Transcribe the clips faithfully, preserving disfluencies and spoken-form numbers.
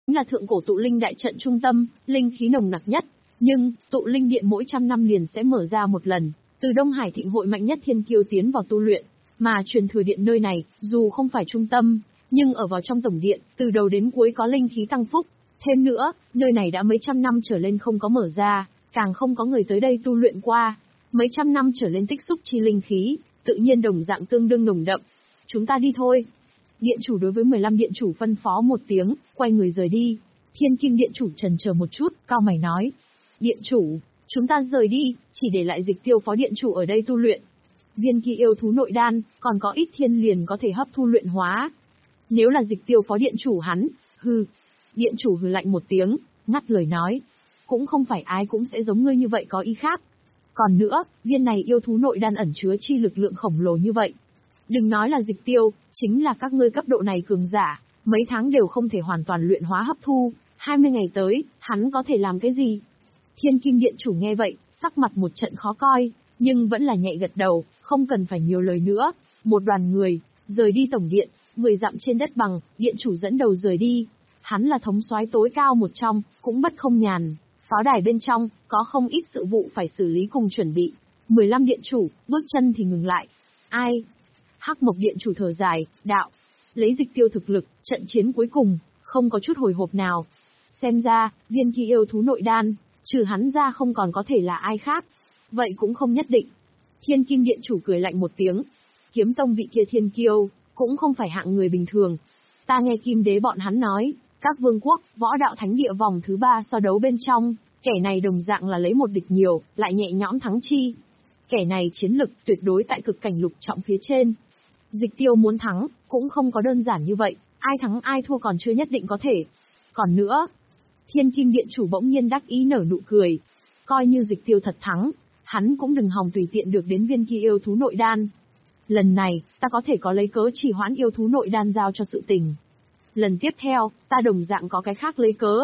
là thượng cổ tụ linh đại trận trung tâm, linh khí nồng nặc nhất. Nhưng, tụ linh điện mỗi trăm năm liền sẽ mở ra một lần, từ Đông Hải thịnh hội mạnh nhất thiên kiêu tiến vào tu luyện. Mà truyền thừa điện nơi này, dù không phải trung tâm, nhưng ở vào trong tổng điện, từ đầu đến cuối có linh khí tăng phúc. Thêm nữa, nơi này đã mấy trăm năm trở lên không có mở ra, càng không có người tới đây tu luyện qua. Mấy trăm năm trở lên tích xúc chi linh khí, tự nhiên đồng dạng tương đương nồng đậm. Chúng ta đi thôi. Điện chủ đối với mười lăm điện chủ phân phó một tiếng, quay người rời đi. Thiên Kim điện chủ trần chờ một chút, cau mày nói. Điện chủ, chúng ta rời đi, chỉ để lại Dịch Tiêu phó điện chủ ở đây tu luyện. Viên kia yêu thú nội đan, còn có ít thiên liền có thể hấp thu luyện hóa. Nếu là Dịch Tiêu phó điện chủ hắn, hừ. Điện chủ hừ lạnh một tiếng, ngắt lời nói. Cũng không phải ai cũng sẽ giống ngươi như vậy có ý khác. Còn nữa, viên này yêu thú nội đan ẩn chứa chi lực lượng khổng lồ như vậy. Đừng nói là Dịch Tiêu, chính là các ngươi cấp độ này cường giả, mấy tháng đều không thể hoàn toàn luyện hóa hấp thu, hai mươi ngày tới, hắn có thể làm cái gì? Thiên Kim điện chủ nghe vậy, sắc mặt một trận khó coi, nhưng vẫn là nhẹ gật đầu, không cần phải nhiều lời nữa. Một đoàn người, rời đi tổng điện, mười dặm trên đất bằng, điện chủ dẫn đầu rời đi. Hắn là thống soái tối cao một trong, cũng bất không nhàn. Pháo đài bên trong, có không ít sự vụ phải xử lý cùng chuẩn bị. mười lăm điện chủ, bước chân thì ngừng lại. Ai? Hắc Mộc điện chủ thở dài, đạo. Lấy Dịch Tiêu thực lực, trận chiến cuối cùng, không có chút hồi hộp nào. Xem ra, viên kia yêu thú nội đan, trừ hắn ra không còn có thể là ai khác. Vậy cũng không nhất định. Thiên Kim điện chủ cười lạnh một tiếng. Kiếm tông vị kia thiên kiêu, cũng không phải hạng người bình thường. Ta nghe Kim đế bọn hắn nói, các vương quốc, võ đạo thánh địa vòng thứ ba so đấu bên trong, kẻ này đồng dạng là lấy một địch nhiều, lại nhẹ nhõm thắng chi. Kẻ này chiến lực tuyệt đối tại cực cảnh lục trọng phía trên. Dịch Tiêu muốn thắng, cũng không có đơn giản như vậy, ai thắng ai thua còn chưa nhất định có thể. Còn nữa, Thiên Kim điện chủ bỗng nhiên đắc ý nở nụ cười. Coi như Dịch Tiêu thật thắng, hắn cũng đừng hòng tùy tiện được đến viên kia yêu thú nội đan. Lần này, ta có thể có lấy cớ chỉ hoãn yêu thú nội đan giao cho sự tình. Lần tiếp theo, ta đồng dạng có cái khác lấy cớ.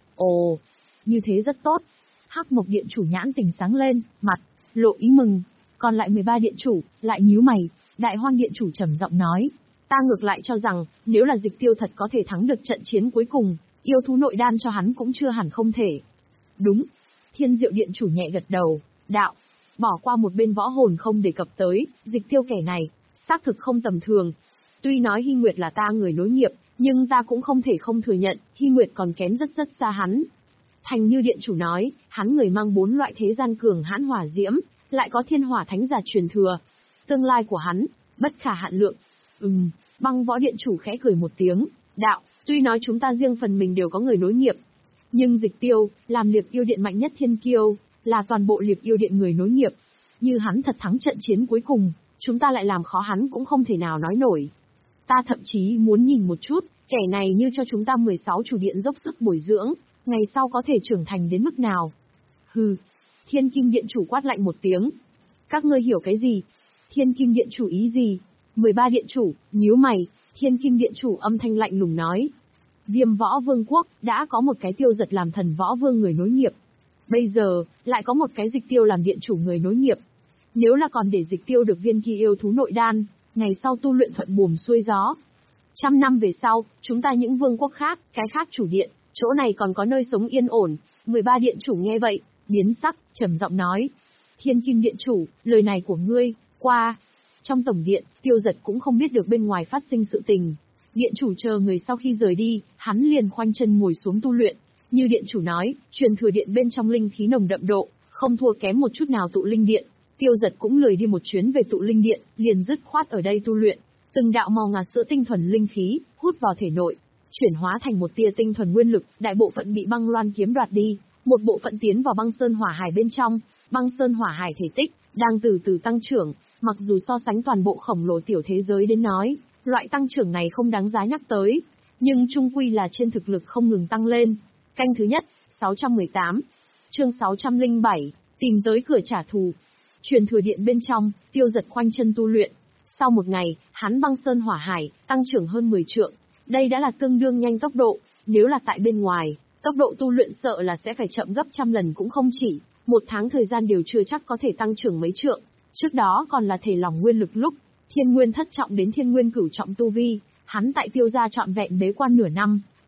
Ồ, như thế rất tốt. Hắc Mộc điện chủ nhãn tình sáng lên, mặt lộ ý mừng. Còn lại mười ba điện chủ, lại nhíu mày. Đại Hoang điện chủ trầm giọng nói, ta ngược lại cho rằng, nếu là Dịch Tiêu thật có thể thắng được trận chiến cuối cùng, yêu thú nội đan cho hắn cũng chưa hẳn không thể. Đúng. Thiên Diệu điện chủ nhẹ gật đầu, đạo, bỏ qua một bên võ hồn không đề cập tới, Dịch Tiêu kẻ này, xác thực không tầm thường. Tuy nói Hy Nguyệt là ta người nối nghiệp, nhưng ta cũng không thể không thừa nhận, Hy Nguyệt còn kém rất rất xa hắn. Thành Như điện chủ nói, hắn người mang bốn loại thế gian cường hãn hỏa diễm, lại có thiên hỏa thánh giả truyền thừa. Tương lai của hắn, bất khả hạn lượng. Ừm, Băng Võ điện chủ khẽ cười một tiếng, đạo, tuy nói chúng ta riêng phần mình đều có người nối nghiệp, nhưng Dịch Tiêu, làm Liệp Yêu điện mạnh nhất thiên kiêu, là toàn bộ Liệp Yêu điện người nối nghiệp. Như hắn thật thắng trận chiến cuối cùng, chúng ta lại làm khó hắn cũng không thể nào nói nổi. Ta thậm chí muốn nhìn một chút, kẻ này như cho chúng ta mười sáu chủ điện dốc sức bồi dưỡng, ngày sau có thể trưởng thành đến mức nào. Hừ. Thiên Kim điện chủ quát lạnh một tiếng. Các ngươi hiểu cái gì? Thiên Kim điện chủ ý gì? mười ba điện chủ, nhíu mày. Thiên Kim điện chủ âm thanh lạnh lùng nói. Viêm Võ Vương quốc, đã có một cái Tiêu Giật làm Thần Võ Vương người nối nghiệp. Bây giờ, lại có một cái Dịch Tiêu làm điện chủ người nối nghiệp. Nếu là còn để Dịch Tiêu được viên kia yêu thú nội đan, ngày sau tu luyện thuận buồm xuôi gió. Trăm năm về sau, chúng ta những vương quốc khác, cái khác chủ điện, chỗ này còn có nơi sống yên ổn. mười ba điện chủ nghe vậy, biến sắc, trầm giọng nói. Thiên Kim điện chủ, lời này của ngươi, qua. Trong tổng điện, Tiêu Giật cũng không biết được bên ngoài phát sinh sự tình. Điện chủ chờ người sau khi rời đi, hắn liền khoanh chân ngồi xuống tu luyện. Như điện chủ nói, truyền thừa điện bên trong linh khí nồng đậm độ, không thua kém một chút nào tụ linh điện. Tiêu Giật cũng lười đi một chuyến về tụ linh điện, liền dứt khoát ở đây tu luyện. Từng đạo màu ngà sữa tinh thuần linh khí, hút vào thể nội, chuyển hóa thành một tia tinh thuần nguyên lực, đại bộ phận bị băng loan kiếm đoạt đi, một bộ phận tiến vào băng sơn hỏa hải bên trong. Băng sơn hỏa hải thể tích đang từ từ tăng trưởng, mặc dù so sánh toàn bộ khổng lồ tiểu thế giới đến nói, loại tăng trưởng này không đáng giá nhắc tới, nhưng chung quy là trên thực lực không ngừng tăng lên. Canh thứ nhất, sáu trăm mười tám. Chương sáu trăm lẻ bảy, tìm tới cửa trả thù. Truyền thừa điện bên trong, Tiêu Giật khoanh chân tu luyện. Sau một ngày, hắn băng sơn hỏa hải, tăng trưởng hơn mười trượng. Đây đã là tương đương nhanh tốc độ, nếu là tại bên ngoài, tốc độ tu luyện sợ là sẽ phải chậm gấp trăm lần cũng không chỉ. Một tháng thời gian đều chưa chắc có thể tăng trưởng mấy trượng. Trước đó còn là thể lòng nguyên lực lúc, thiên nguyên thất trọng đến thiên nguyên cửu trọng tu vi, hắn tại Tiêu gia trọn vẹn bế quan nửa năm,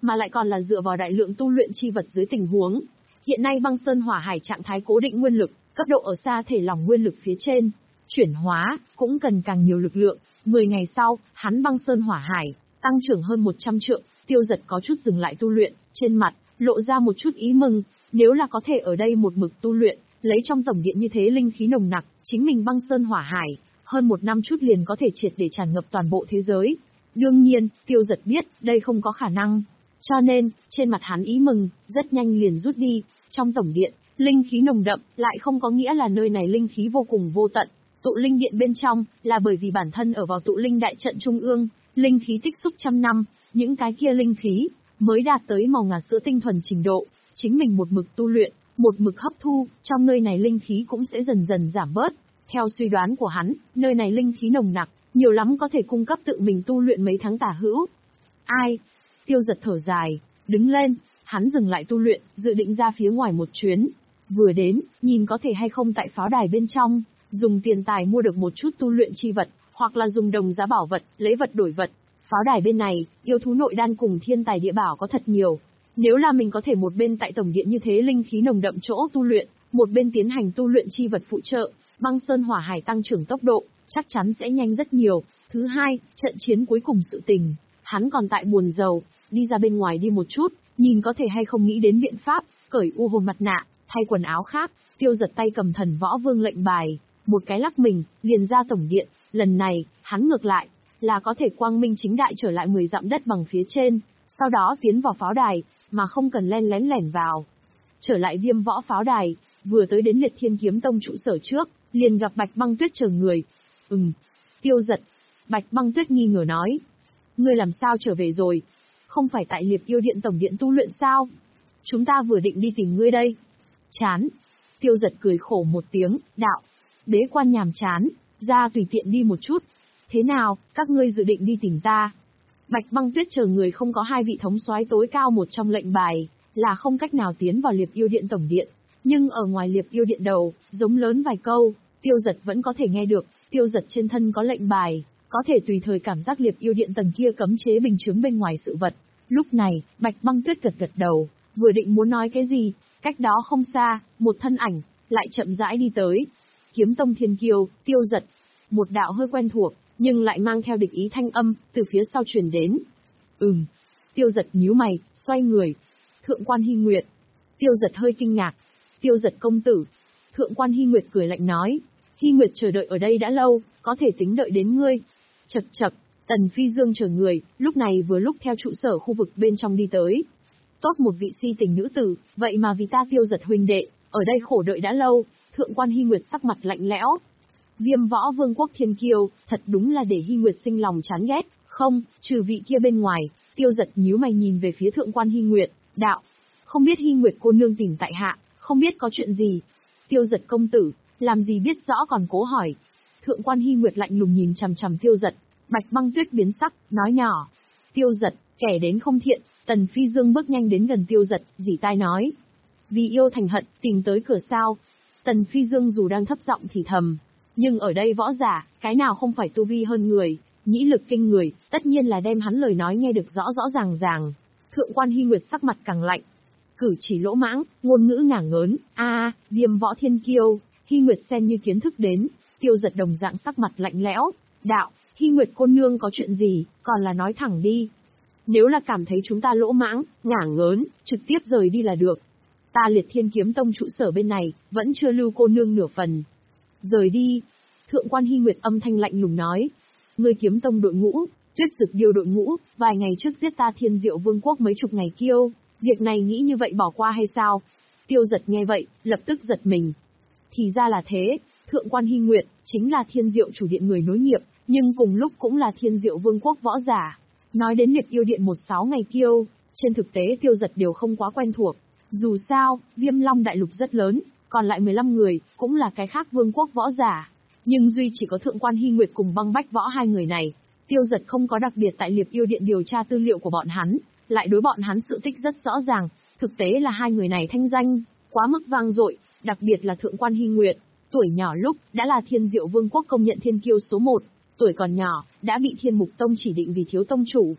mà lại còn là dựa vào đại lượng tu luyện chi vật dưới tình huống. Hiện nay băng sơn hỏa hải trạng thái cố định nguyên lực, cấp độ ở xa thể lỏng nguyên lực phía trên. Chuyển hóa, cũng cần càng nhiều lực lượng. mười ngày sau, hắn băng sơn hỏa hải, tăng trưởng hơn một trăm trượng, Tiêu Dật có chút dừng lại tu luyện, trên mặt, lộ ra một chút ý mừng. Nếu là có thể ở đây một mực tu luyện, lấy trong tổng điện như thế linh khí nồng nặc, chính mình băng sơn hỏa hải, hơn một năm chút liền có thể triệt để tràn ngập toàn bộ thế giới. Đương nhiên, Tiêu Dật biết, đây không có khả năng. Cho nên, trên mặt hắn ý mừng, rất nhanh liền rút đi. Trong tổng điện, linh khí nồng đậm, lại không có nghĩa là nơi này linh khí vô cùng vô tận. Tụ linh điện bên trong, là bởi vì bản thân ở vào tụ linh đại trận trung ương, linh khí tích xúc trăm năm, những cái kia linh khí, mới đạt tới màu ngà sữa tinh thuần trình độ. Chính mình một mực tu luyện, một mực hấp thu, trong nơi này linh khí cũng sẽ dần dần giảm bớt. Theo suy đoán của hắn, nơi này linh khí nồng nặc, nhiều lắm có thể cung cấp tự mình tu luyện mấy tháng tả hữu. Ai? Tiêu Dật thở dài, đứng lên, hắn dừng lại tu luyện, dự định ra phía ngoài một chuyến. Vừa đến, nhìn có thể hay không tại pháo đài bên trong, dùng tiền tài mua được một chút tu luyện chi vật, hoặc là dùng đồng giá bảo vật, lấy vật đổi vật. Pháo đài bên này, yêu thú nội đan cùng thiên tài địa bảo có thật nhiều. Nếu là mình có thể một bên tại tổng điện như thế linh khí nồng đậm chỗ tu luyện, một bên tiến hành tu luyện chi vật phụ trợ, băng sơn hỏa hải tăng trưởng tốc độ, chắc chắn sẽ nhanh rất nhiều. Thứ hai, trận chiến cuối cùng sự tình, hắn còn tại buồn rầu, đi ra bên ngoài đi một chút, nhìn có thể hay không nghĩ đến biện pháp, cởi u hồn mặt nạ, thay quần áo khác. Tiêu Dật tay cầm thần võ vương lệnh bài, một cái lắc mình, liền ra tổng điện. Lần này, hắn ngược lại, là có thể quang minh chính đại trở lại mười dặm đất bằng phía trên, sau đó tiến vào pháo đài, mà không cần len lén lẻn vào. Trở lại Viêm Võ pháo đài, vừa tới đến Liệt Thiên Kiếm Tông trụ sở trước, liền gặp Bạch Băng Tuyết chờ người. Ừm, Tiêu Dật. Bạch Băng Tuyết nghi ngờ nói. Ngươi làm sao trở về rồi? Không phải tại Liệp Yêu Điện tổng điện tu luyện sao? Chúng ta vừa định đi tìm ngươi đây. Chán. Tiêu Dật cười khổ một tiếng, đạo. Bế quan nhàm chán, ra tùy tiện đi một chút. Thế nào, các ngươi dự định đi tìm ta? Bạch Băng Tuyết chờ người không có hai vị thống soái tối cao một trong lệnh bài, là không cách nào tiến vào Liệp Yêu Điện tổng điện. Nhưng ở ngoài Liệp Yêu Điện đầu, giống lớn vài câu, Tiêu Dật vẫn có thể nghe được. Tiêu Dật trên thân có lệnh bài, có thể tùy thời cảm giác Liệp Yêu Điện tầng kia cấm chế bình chứng bên ngoài sự vật. Lúc này, Bạch Băng Tuyết gật gật đầu, vừa định muốn nói cái gì, cách đó không xa, một thân ảnh, lại chậm rãi đi tới. Kiếm Tông Thiên Kiêu, Tiêu Dật. Một đạo hơi quen thuộc, nhưng lại mang theo địch ý thanh âm, từ phía sau truyền đến. Ừm. Tiêu Dật nhíu mày, xoay người. Thượng quan Hy Nguyệt. Tiêu Dật hơi kinh ngạc. Tiêu Dật công tử. Thượng quan Hy Nguyệt cười lạnh nói. Hy Nguyệt chờ đợi ở đây đã lâu, có thể tính đợi đến ngươi. Chậc chậc, Tần Phi Dương chờ người, lúc này vừa lúc theo trụ sở khu vực bên trong đi tới. Tốt một vị si tình nữ tử, vậy mà vì ta Tiêu Dật huynh đệ, ở đây khổ đợi đã lâu. Thượng quan Hy Nguyệt sắc mặt lạnh lẽo. Viêm Võ Vương quốc thiên kiêu, thật đúng là để Hy Nguyệt sinh lòng chán ghét, không, trừ vị kia bên ngoài. Tiêu Dật nhíu mày nhìn về phía Thượng quan Hy Nguyệt, đạo. Không biết Hy Nguyệt cô nương tìm tại hạ, không biết có chuyện gì. Tiêu Dật công tử, làm gì biết rõ còn cố hỏi. Thượng quan Hy Nguyệt lạnh lùng nhìn chằm chằm Tiêu Dật. Bạch Băng Tuyết biến sắc, nói nhỏ. Tiêu Dật, kẻ đến không thiện. Tần Phi Dương bước nhanh đến gần Tiêu Dật, dỉ tai nói. Vì yêu thành hận, tìm tới cửa sao. Tần Phi Dương dù đang thấp giọng thì thầm. Nhưng ở đây võ giả, cái nào không phải tu vi hơn người, nhĩ lực kinh người, tất nhiên là đem hắn lời nói nghe được rõ rõ ràng ràng. Thượng quan Hy Nguyệt sắc mặt càng lạnh. Cử chỉ lỗ mãng, ngôn ngữ ngả ngớn, a à, Viêm Võ thiên kiêu, Hy Nguyệt xem như kiến thức đến. Tiêu Dật đồng dạng sắc mặt lạnh lẽo, đạo, Hy Nguyệt cô nương có chuyện gì, còn là nói thẳng đi. Nếu là cảm thấy chúng ta lỗ mãng, ngả ngớn, trực tiếp rời đi là được. Ta Liệt Thiên Kiếm Tông trụ sở bên này, vẫn chưa lưu cô nương nửa phần. Rời đi. Thượng quan Hy Nguyệt âm thanh lạnh lùng nói. Ngươi Kiếm Tông đội ngũ, Tuyết Dực Điêu đội ngũ, vài ngày trước giết ta Thiên Diệu Vương quốc mấy chục ngày kiêu, việc này nghĩ như vậy bỏ qua hay sao? Tiêu Dật nghe vậy, lập tức giật mình. Thì ra là thế, Thượng quan Hy Nguyệt, chính là Thiên Diệu chủ điện người nối nghiệp, nhưng cùng lúc cũng là Thiên Diệu Vương quốc võ giả. Nói đến Liệp Yêu Điện một sáu ngày kiêu, trên thực tế Tiêu Dật đều không quá quen thuộc. Dù sao, Viêm Long đại lục rất lớn, còn lại mười lăm người, cũng là cái khác vương quốc võ giả. Nhưng duy chỉ có Thượng quan Hy Nguyệt cùng Băng Bách Võ hai người này. Tiêu Dật không có đặc biệt tại Liệp Yêu Điện điều tra tư liệu của bọn hắn, lại đối bọn hắn sự tích rất rõ ràng. Thực tế là hai người này thanh danh quá mức vang dội, đặc biệt là Thượng quan Hy Nguyệt, tuổi nhỏ lúc đã là Thiên Diệu Vương quốc công nhận thiên kiêu số một, tuổi còn nhỏ đã bị Thiên Mục Tông chỉ định vì thiếu tông chủ.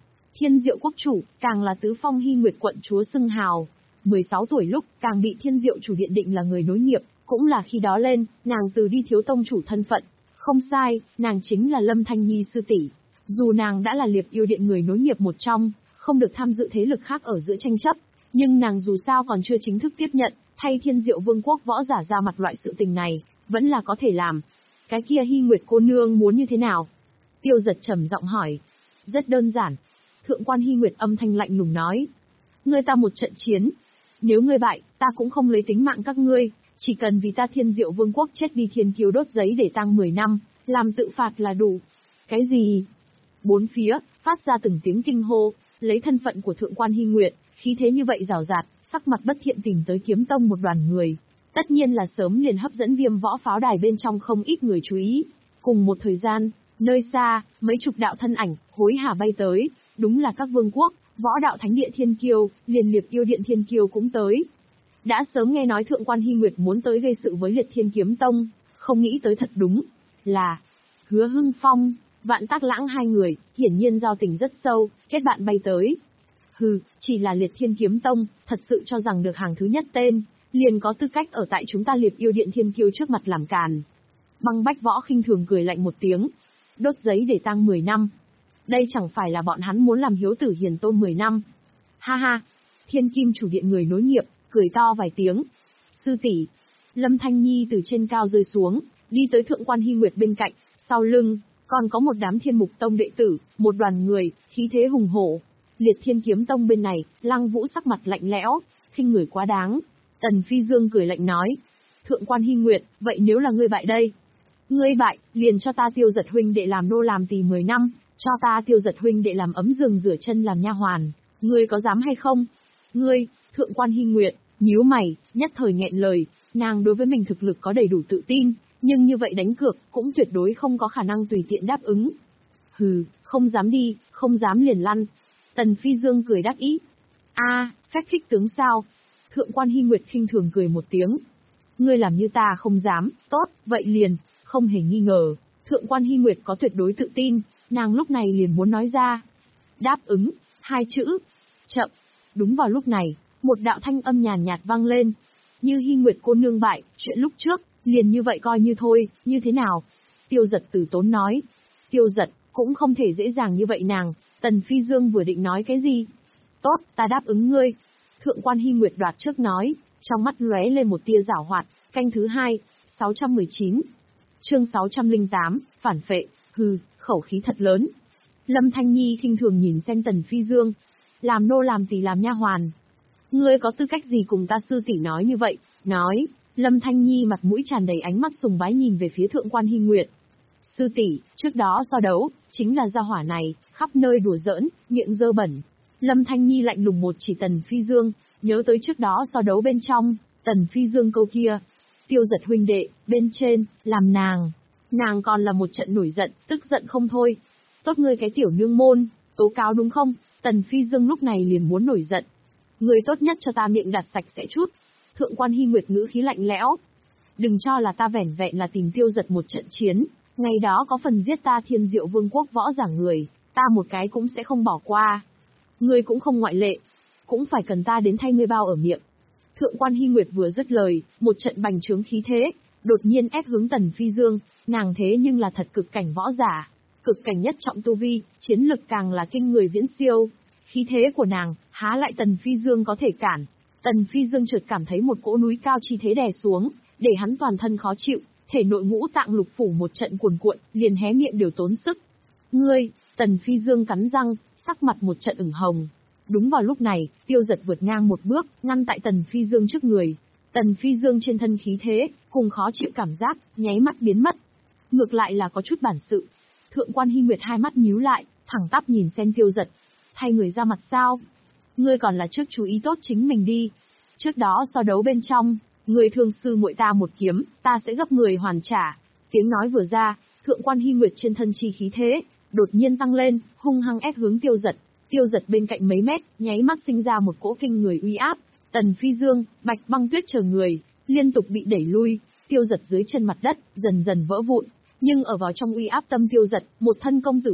Thiên Diệu quốc chủ, càng là tứ phong Hy Nguyệt quận chúa xưng hào. mười sáu tuổi lúc, càng bị Thiên Diệu chủ điện định là người nối nghiệp, cũng là khi đó lên, nàng từ đi thiếu tông chủ thân phận. Không sai, nàng chính là Lâm Thanh Nhi sư tỷ. Dù nàng đã là Liệp Yêu Điện người nối nghiệp một trong, không được tham dự thế lực khác ở giữa tranh chấp, nhưng nàng dù sao còn chưa chính thức tiếp nhận, thay Thiên Diệu Vương quốc võ giả ra mặt loại sự tình này, vẫn là có thể làm. Cái kia Hy Nguyệt cô nương muốn như thế nào? Tiêu Giật trầm giọng hỏi. Rất đơn giản. Thượng quan Hy Nguyệt âm thanh lạnh lùng nói. Ngươi ta một trận chiến. Nếu ngươi bại, ta cũng không lấy tính mạng các ngươi, chỉ cần vì ta Thiên Diệu Vương quốc chết đi thiên kiêu đốt giấy để tang mười năm, làm tự phạt là đủ. Cái gì? Bốn phía, phát ra từng tiếng kinh hô, lấy thân phận của Thượng quan Hy Nguyệt, khí thế như vậy rào rạt, sắc mặt bất thiện tìm tới kiếm tông một đoàn người. Tất nhiên là sớm liền hấp dẫn Viêm võ pháo đài bên trong không ít người chú ý. Cùng một thời gian, nơi xa, mấy chục đạo thân ảnh, hối hả bay tới, đúng là các vương quốc, võ đạo thánh địa thiên kiêu, liền Liệp Yêu Điện thiên kiêu cũng tới. Đã sớm nghe nói Thượng quan Hy Nguyệt muốn tới gây sự với Liệt Thiên Kiếm Tông, không nghĩ tới thật đúng là Hứa Hưng Phong, Vạn Tác Lãng hai người, hiển nhiên giao tình rất sâu, kết bạn bay tới. Hừ, chỉ là Liệt Thiên Kiếm Tông, thật sự cho rằng được hàng thứ nhất tên, liền có tư cách ở tại chúng ta Liệp Yêu Điện thiên kiêu trước mặt làm càn. Băng Bách Võ khinh thường cười lạnh một tiếng, đốt giấy để tang mười năm. Đây chẳng phải là bọn hắn muốn làm hiếu tử hiền tôn mười năm. Ha ha, Thiên Kim chủ điện người nối nghiệp, cười to vài tiếng. Sư tỷ. Lâm Thanh Nhi từ trên cao rơi xuống, đi tới Thượng quan Hy Nguyệt bên cạnh, sau lưng, còn có một đám Thiên Mục Tông đệ tử, một đoàn người, khí thế hùng hổ. Liệt Thiên Kiếm Tông bên này, Lăng Vũ sắc mặt lạnh lẽo, khinh người quá đáng. Tần Phi Dương cười lạnh nói. Thượng quan Hy Nguyệt, vậy nếu là ngươi bại đây? Ngươi bại, liền cho ta Tiêu Giật huynh đệ làm nô làm tỳ mười năm, cho ta Tiêu Giật huynh đệ làm ấm giường rửa chân làm nha hoàn, ngươi có dám hay không? Ngươi, Thượng quan Hy Nguyệt, nhíu mày, nhất thời nghẹn lời, nàng đối với mình thực lực có đầy đủ tự tin, nhưng như vậy đánh cược, cũng tuyệt đối không có khả năng tùy tiện đáp ứng. Hừ, không dám đi, không dám liền lăn. Tần Phi Dương cười đắc ý. A, à, phách khích tướng sao? Thượng quan Hy Nguyệt khinh thường cười một tiếng. Ngươi làm như ta không dám, tốt, vậy liền, không hề nghi ngờ. Thượng quan Hy Nguyệt có tuyệt đối tự tin, nàng lúc này liền muốn nói ra. Đáp ứng, hai chữ. Chậm. Đúng vào lúc này, một đạo thanh âm nhàn nhạt vang lên. Như Hy Nguyệt cô nương bại, chuyện lúc trước, liền như vậy coi như thôi, như thế nào? Tiêu Giật từ tốn nói. Tiêu Giật, cũng không thể dễ dàng như vậy nàng. Tần Phi Dương vừa định nói cái gì? Tốt, ta đáp ứng ngươi. Thượng quan Hy Nguyệt đoạt trước nói, trong mắt lóe lên một tia giảo hoạt. Canh thứ hai, sáu trăm mười chín. Chương sáu trăm lẻ tám, phản phệ, hừ, khẩu khí thật lớn. Lâm Thanh Nhi khinh thường nhìn xem Tần Phi Dương. Làm nô làm tỳ làm nha hoàn. Ngươi có tư cách gì cùng ta sư tỷ nói như vậy? Nói, Lâm Thanh Nhi mặt mũi tràn đầy ánh mắt sùng bái nhìn về phía Thượng quan Hy Nguyệt. Sư tỷ, trước đó so đấu, chính là gia hỏa này, khắp nơi đùa giỡn, miệng dơ bẩn. Lâm Thanh Nhi lạnh lùng một chỉ Tần Phi Dương, nhớ tới trước đó so đấu bên trong, Tần Phi Dương câu kia. Tiêu Giật huynh đệ, bên trên, làm nàng. Nàng còn là một trận nổi giận, tức giận không thôi. Tốt ngươi cái tiểu nương môn, tố cáo đúng không? Tần Phi Dương lúc này liền muốn nổi giận. Người tốt nhất cho ta miệng đặt sạch sẽ chút. Thượng quan Hy Nguyệt ngữ khí lạnh lẽo. Đừng cho là ta vẻn vẹn là tìm Tiêu Giật một trận chiến. Ngày đó có phần giết ta Thiên Diệu Vương quốc võ giả người, ta một cái cũng sẽ không bỏ qua. Ngươi cũng không ngoại lệ. Cũng phải cần ta đến thay ngươi bao ở miệng. Thượng quan Hy Nguyệt vừa dứt lời, một trận bành trướng khí thế, đột nhiên ép hướng Tần Phi Dương, nàng thế nhưng là thật cực cảnh võ giả. Cực cảnh nhất trọng tu vi, chiến lực càng là kinh người viễn siêu. Khí thế của nàng, há lại Tần Phi Dương có thể cản. Tần Phi Dương chợt cảm thấy một cỗ núi cao chi thế đè xuống, để hắn toàn thân khó chịu, thể nội ngũ tạng lục phủ một trận cuồn cuộn, liền hé miệng đều tốn sức. Ngươi, Tần Phi Dương cắn răng, sắc mặt một trận ửng hồng. Đúng vào lúc này, Tiêu Giật vượt ngang một bước, ngăn tại Tần Phi Dương trước người. Tần Phi Dương trên thân khí thế, cùng khó chịu cảm giác, nháy mắt biến mất. Ngược lại là có chút bản sự. Thượng quan Hy Nguyệt hai mắt nhíu lại, thẳng tắp nhìn xem Tiêu Giật. Thay người ra mặt sao? Ngươi còn là trước chú ý tốt chính mình đi. Trước đó so đấu bên trong, ngươi thương sư muội ta một kiếm, ta sẽ gấp người hoàn trả. Tiếng nói vừa ra, Thượng quan Hy Nguyệt trên thân chi khí thế, đột nhiên tăng lên, hung hăng ép hướng Tiêu Giật. Tiêu Giật bên cạnh mấy mét, nháy mắt sinh ra một cỗ kinh người uy áp. Tần Phi Dương, Bạch Băng Tuyết chờ người, liên tục bị đẩy lui. Tiêu Giật dưới chân mặt đất, dần dần vỡ vụn. Nhưng ở vào trong uy áp tâm Tiêu Giật, một thân công tử phục,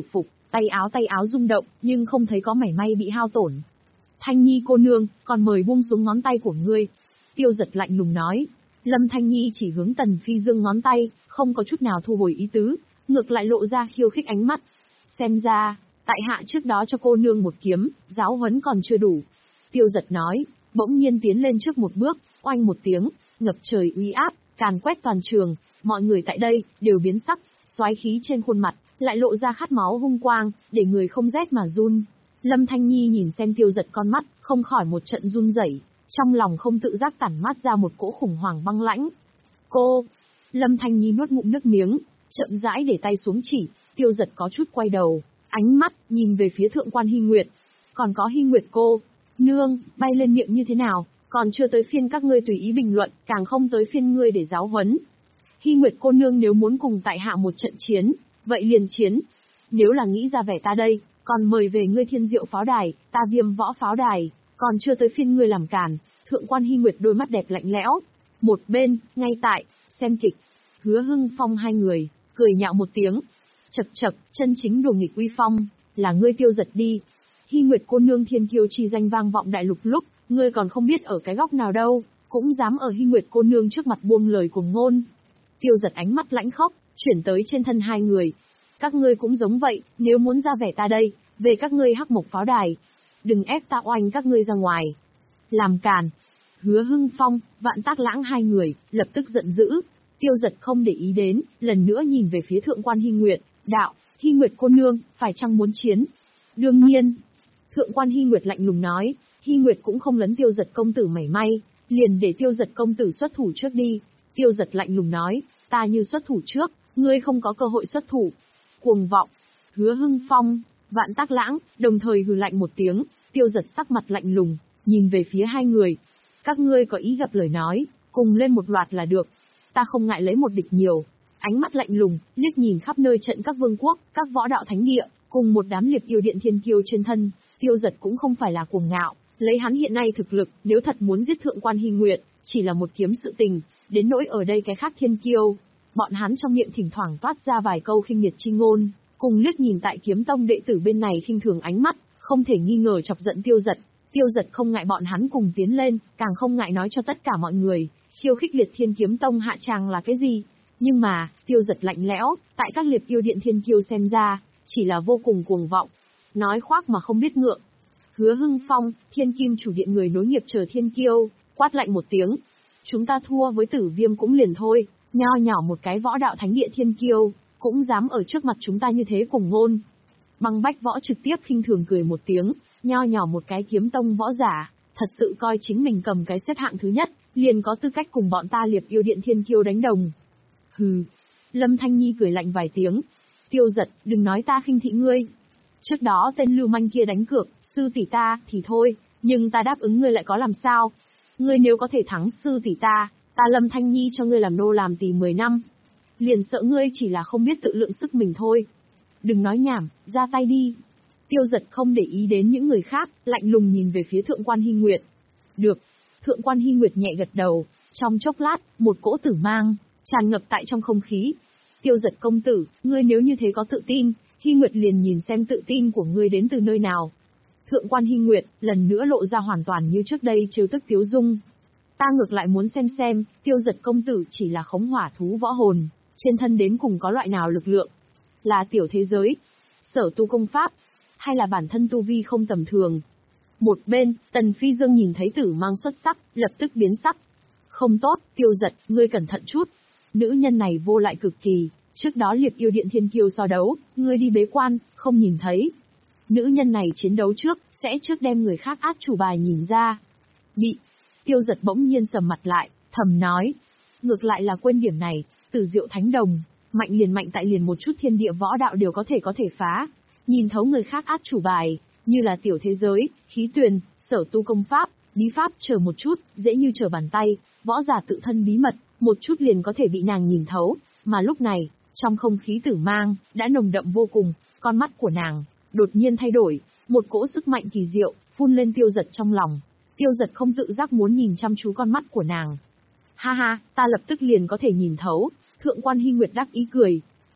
Tay áo tay áo rung động, nhưng không thấy có mảy may bị hao tổn. Thanh Nhi cô nương, còn mời buông xuống ngón tay của ngươi. Tiêu Giật lạnh lùng nói. Lâm Thanh Nhi chỉ hướng Tần Phi Dương ngón tay, không có chút nào thu hồi ý tứ, ngược lại lộ ra khiêu khích ánh mắt. Xem ra, tại hạ trước đó cho cô nương một kiếm, giáo huấn còn chưa đủ. Tiêu Giật nói, bỗng nhiên tiến lên trước một bước, oanh một tiếng, ngập trời uy áp, càn quét toàn trường, mọi người tại đây đều biến sắc, xoáy khí trên khuôn mặt lại lộ ra khát máu hung quang, để người không rét mà run. Lâm Thanh Nhi nhìn xem Tiêu Giật con mắt, không khỏi một trận run rẩy, trong lòng không tự giác tản mát ra một cỗ khủng hoảng băng lãnh. Cô, Lâm Thanh Nhi nuốt ngụm nước miếng, chậm rãi để tay xuống chỉ, Tiêu Giật có chút quay đầu, ánh mắt nhìn về phía Thượng quan Hy Nguyệt. Còn có Hy Nguyệt cô, nương, bay lên miệng như thế nào, còn chưa tới phiên các ngươi tùy ý bình luận, càng không tới phiên ngươi để giáo huấn. Hy Nguyệt cô nương nếu muốn cùng tại hạ một trận chiến, vậy liền chiến. Nếu là nghĩ ra vẻ ta đây, còn mời về ngươi Thiên Diệu pháo đài, ta Viêm võ pháo đài, còn chưa tới phiên ngươi làm càn. Thượng quan Hy Nguyệt đôi mắt đẹp lạnh lẽo. Một bên, ngay tại, xem kịch, Hứa Hưng Phong hai người, cười nhạo một tiếng. Chậc chậc, chân chính đồ nghịch uy phong, là ngươi Tiêu Giật đi. Hy Nguyệt cô nương thiên kiêu chi danh vang vọng đại lục lúc, ngươi còn không biết ở cái góc nào đâu, cũng dám ở Hy Nguyệt cô nương trước mặt buông lời cuồng ngôn. Tiêu Giật ánh mắt lãnh khốc, chuyển tới trên thân hai người. Các ngươi cũng giống vậy, nếu muốn ra vẻ ta đây, về các ngươi Hắc Mộc pháo đài. Đừng ép ta oanh các ngươi ra ngoài. Làm càn. Hứa Hưng Phong, Vạn Tác Lãng hai người, lập tức giận dữ. Tiêu Giật không để ý đến, lần nữa nhìn về phía Thượng quan Hy Nguyệt, đạo, Hy Nguyệt cô nương, phải chăng muốn chiến? Đương nhiên. Thượng quan Hy Nguyệt lạnh lùng nói, Hy Nguyệt cũng không lấn Tiêu Giật công tử mảy may, liền để Tiêu Giật công tử xuất thủ trước đi. Tiêu Giật lạnh lùng nói, ta như xuất thủ trước, ngươi không có cơ hội xuất thủ. Cuồng vọng. Hứa Hưng Phong, Vạn Tác Lãng, đồng thời hừ lạnh một tiếng. Tiêu Giật sắc mặt lạnh lùng, nhìn về phía hai người. Các ngươi có ý gặp lời nói, cùng lên một loạt là được. Ta không ngại lấy một địch nhiều. Ánh mắt lạnh lùng, liếc nhìn khắp nơi trận các vương quốc, các võ đạo thánh địa, cùng một đám liệp yêu điện thiên kiêu trên thân. Tiêu Giật cũng không phải là cuồng ngạo, lấy hắn hiện nay thực lực, nếu thật muốn giết Thượng quan Hy Nguyệt, chỉ là một kiếm sự tình, đến nỗi ở đây cái khác thiên kiêu. Bọn hắn trong miệng thỉnh thoảng toát ra vài câu khinh miệt chi ngôn, cùng liếc nhìn tại Kiếm Tông đệ tử bên này khinh thường ánh mắt, không thể nghi ngờ chọc giận Tiêu Giật. Tiêu Giật không ngại bọn hắn cùng tiến lên, càng không ngại nói cho tất cả mọi người, khiêu khích Liệt Thiên Kiếm Tông hạ tràng là cái gì. Nhưng mà, Tiêu Giật lạnh lẽo, tại các liệp yêu điện thiên kiêu xem ra, chỉ là vô cùng cuồng vọng. Nói khoác mà không biết ngượng. Hứa Hưng Phong, Thiên Kim chủ điện người nối nghiệp chờ thiên kiêu, quát lạnh một tiếng. Chúng ta thua với Tử Viêm cũng liền thôi, nho nhỏ một cái võ đạo thánh địa thiên kiêu, cũng dám ở trước mặt chúng ta như thế cùng ngôn. Băng Bách Võ trực tiếp khinh thường cười một tiếng, nho nhỏ một cái kiếm tông võ giả, thật sự coi chính mình cầm cái xếp hạng thứ nhất, liền có tư cách cùng bọn ta liệp yêu điện thiên kiêu đánh đồng. Hừ. Lâm Thanh Nhi cười lạnh vài tiếng. Tiêu Giật, đừng nói ta khinh thị ngươi. Trước đó tên lưu manh kia đánh cược, sư tỷ ta, thì thôi, nhưng ta đáp ứng ngươi lại có làm sao? Ngươi nếu có thể thắng sư tỷ ta, ta Lâm Thanh Nhi cho ngươi làm nô làm tỳ mười năm. Liền sợ ngươi chỉ là không biết tự lượng sức mình thôi. Đừng nói nhảm, ra tay đi. Tiêu Giật không để ý đến những người khác, lạnh lùng nhìn về phía Thượng quan Hy Nguyệt. Được. Thượng quan Hy Nguyệt nhẹ gật đầu, trong chốc lát, một cỗ tử mang tràn ngập tại trong không khí. Tiêu Giật công tử, ngươi nếu như thế có tự tin, Hy Nguyệt liền nhìn xem tự tin của ngươi đến từ nơi nào. Thượng quan Hy Nguyệt, lần nữa lộ ra hoàn toàn như trước đây trêu tức tiếu dung. Ta ngược lại muốn xem xem, Tiêu Giật công tử chỉ là khống hỏa thú võ hồn, trên thân đến cùng có loại nào lực lượng. Là tiểu thế giới, sở tu công pháp, hay là bản thân tu vi không tầm thường. Một bên, Tần Phi Dương nhìn thấy tử mang xuất sắc, lập tức biến sắc. Không tốt, Tiêu Giật, ngươi cẩn thận chút. Nữ nhân này vô lại cực kỳ, trước đó liệp yêu điện thiên kiêu so đấu, ngươi đi bế quan, không nhìn thấy. Nữ nhân này chiến đấu trước, sẽ trước đem người khác át chủ bài nhìn ra. Bị. Tiêu Giật bỗng nhiên sầm mặt lại, thầm nói. Ngược lại là quên điểm này, Tử Diệu Thánh Đồng, mạnh liền mạnh tại liền một chút thiên địa võ đạo đều có thể có thể phá. Nhìn thấu người khác át chủ bài, như là tiểu thế giới, khí tuyền, sở tu công pháp, bí pháp chờ một chút, dễ như trở bàn tay, võ giả tự thân bí mật, một chút liền có thể bị nàng nhìn thấu. Mà lúc này, trong không khí tử mang, đã nồng đậm vô cùng, con mắt của nàng đột nhiên thay đổi, một cỗ sức mạnh kỳ diệu, phun lên Tiêu Giật trong lòng. Tiêu Giật không tự giác muốn nhìn chăm chú con mắt của nàng. Ha ha, ta lập tức liền có thể nhìn thấu. Thượng quan Hy Nguyệt đắc ý cười.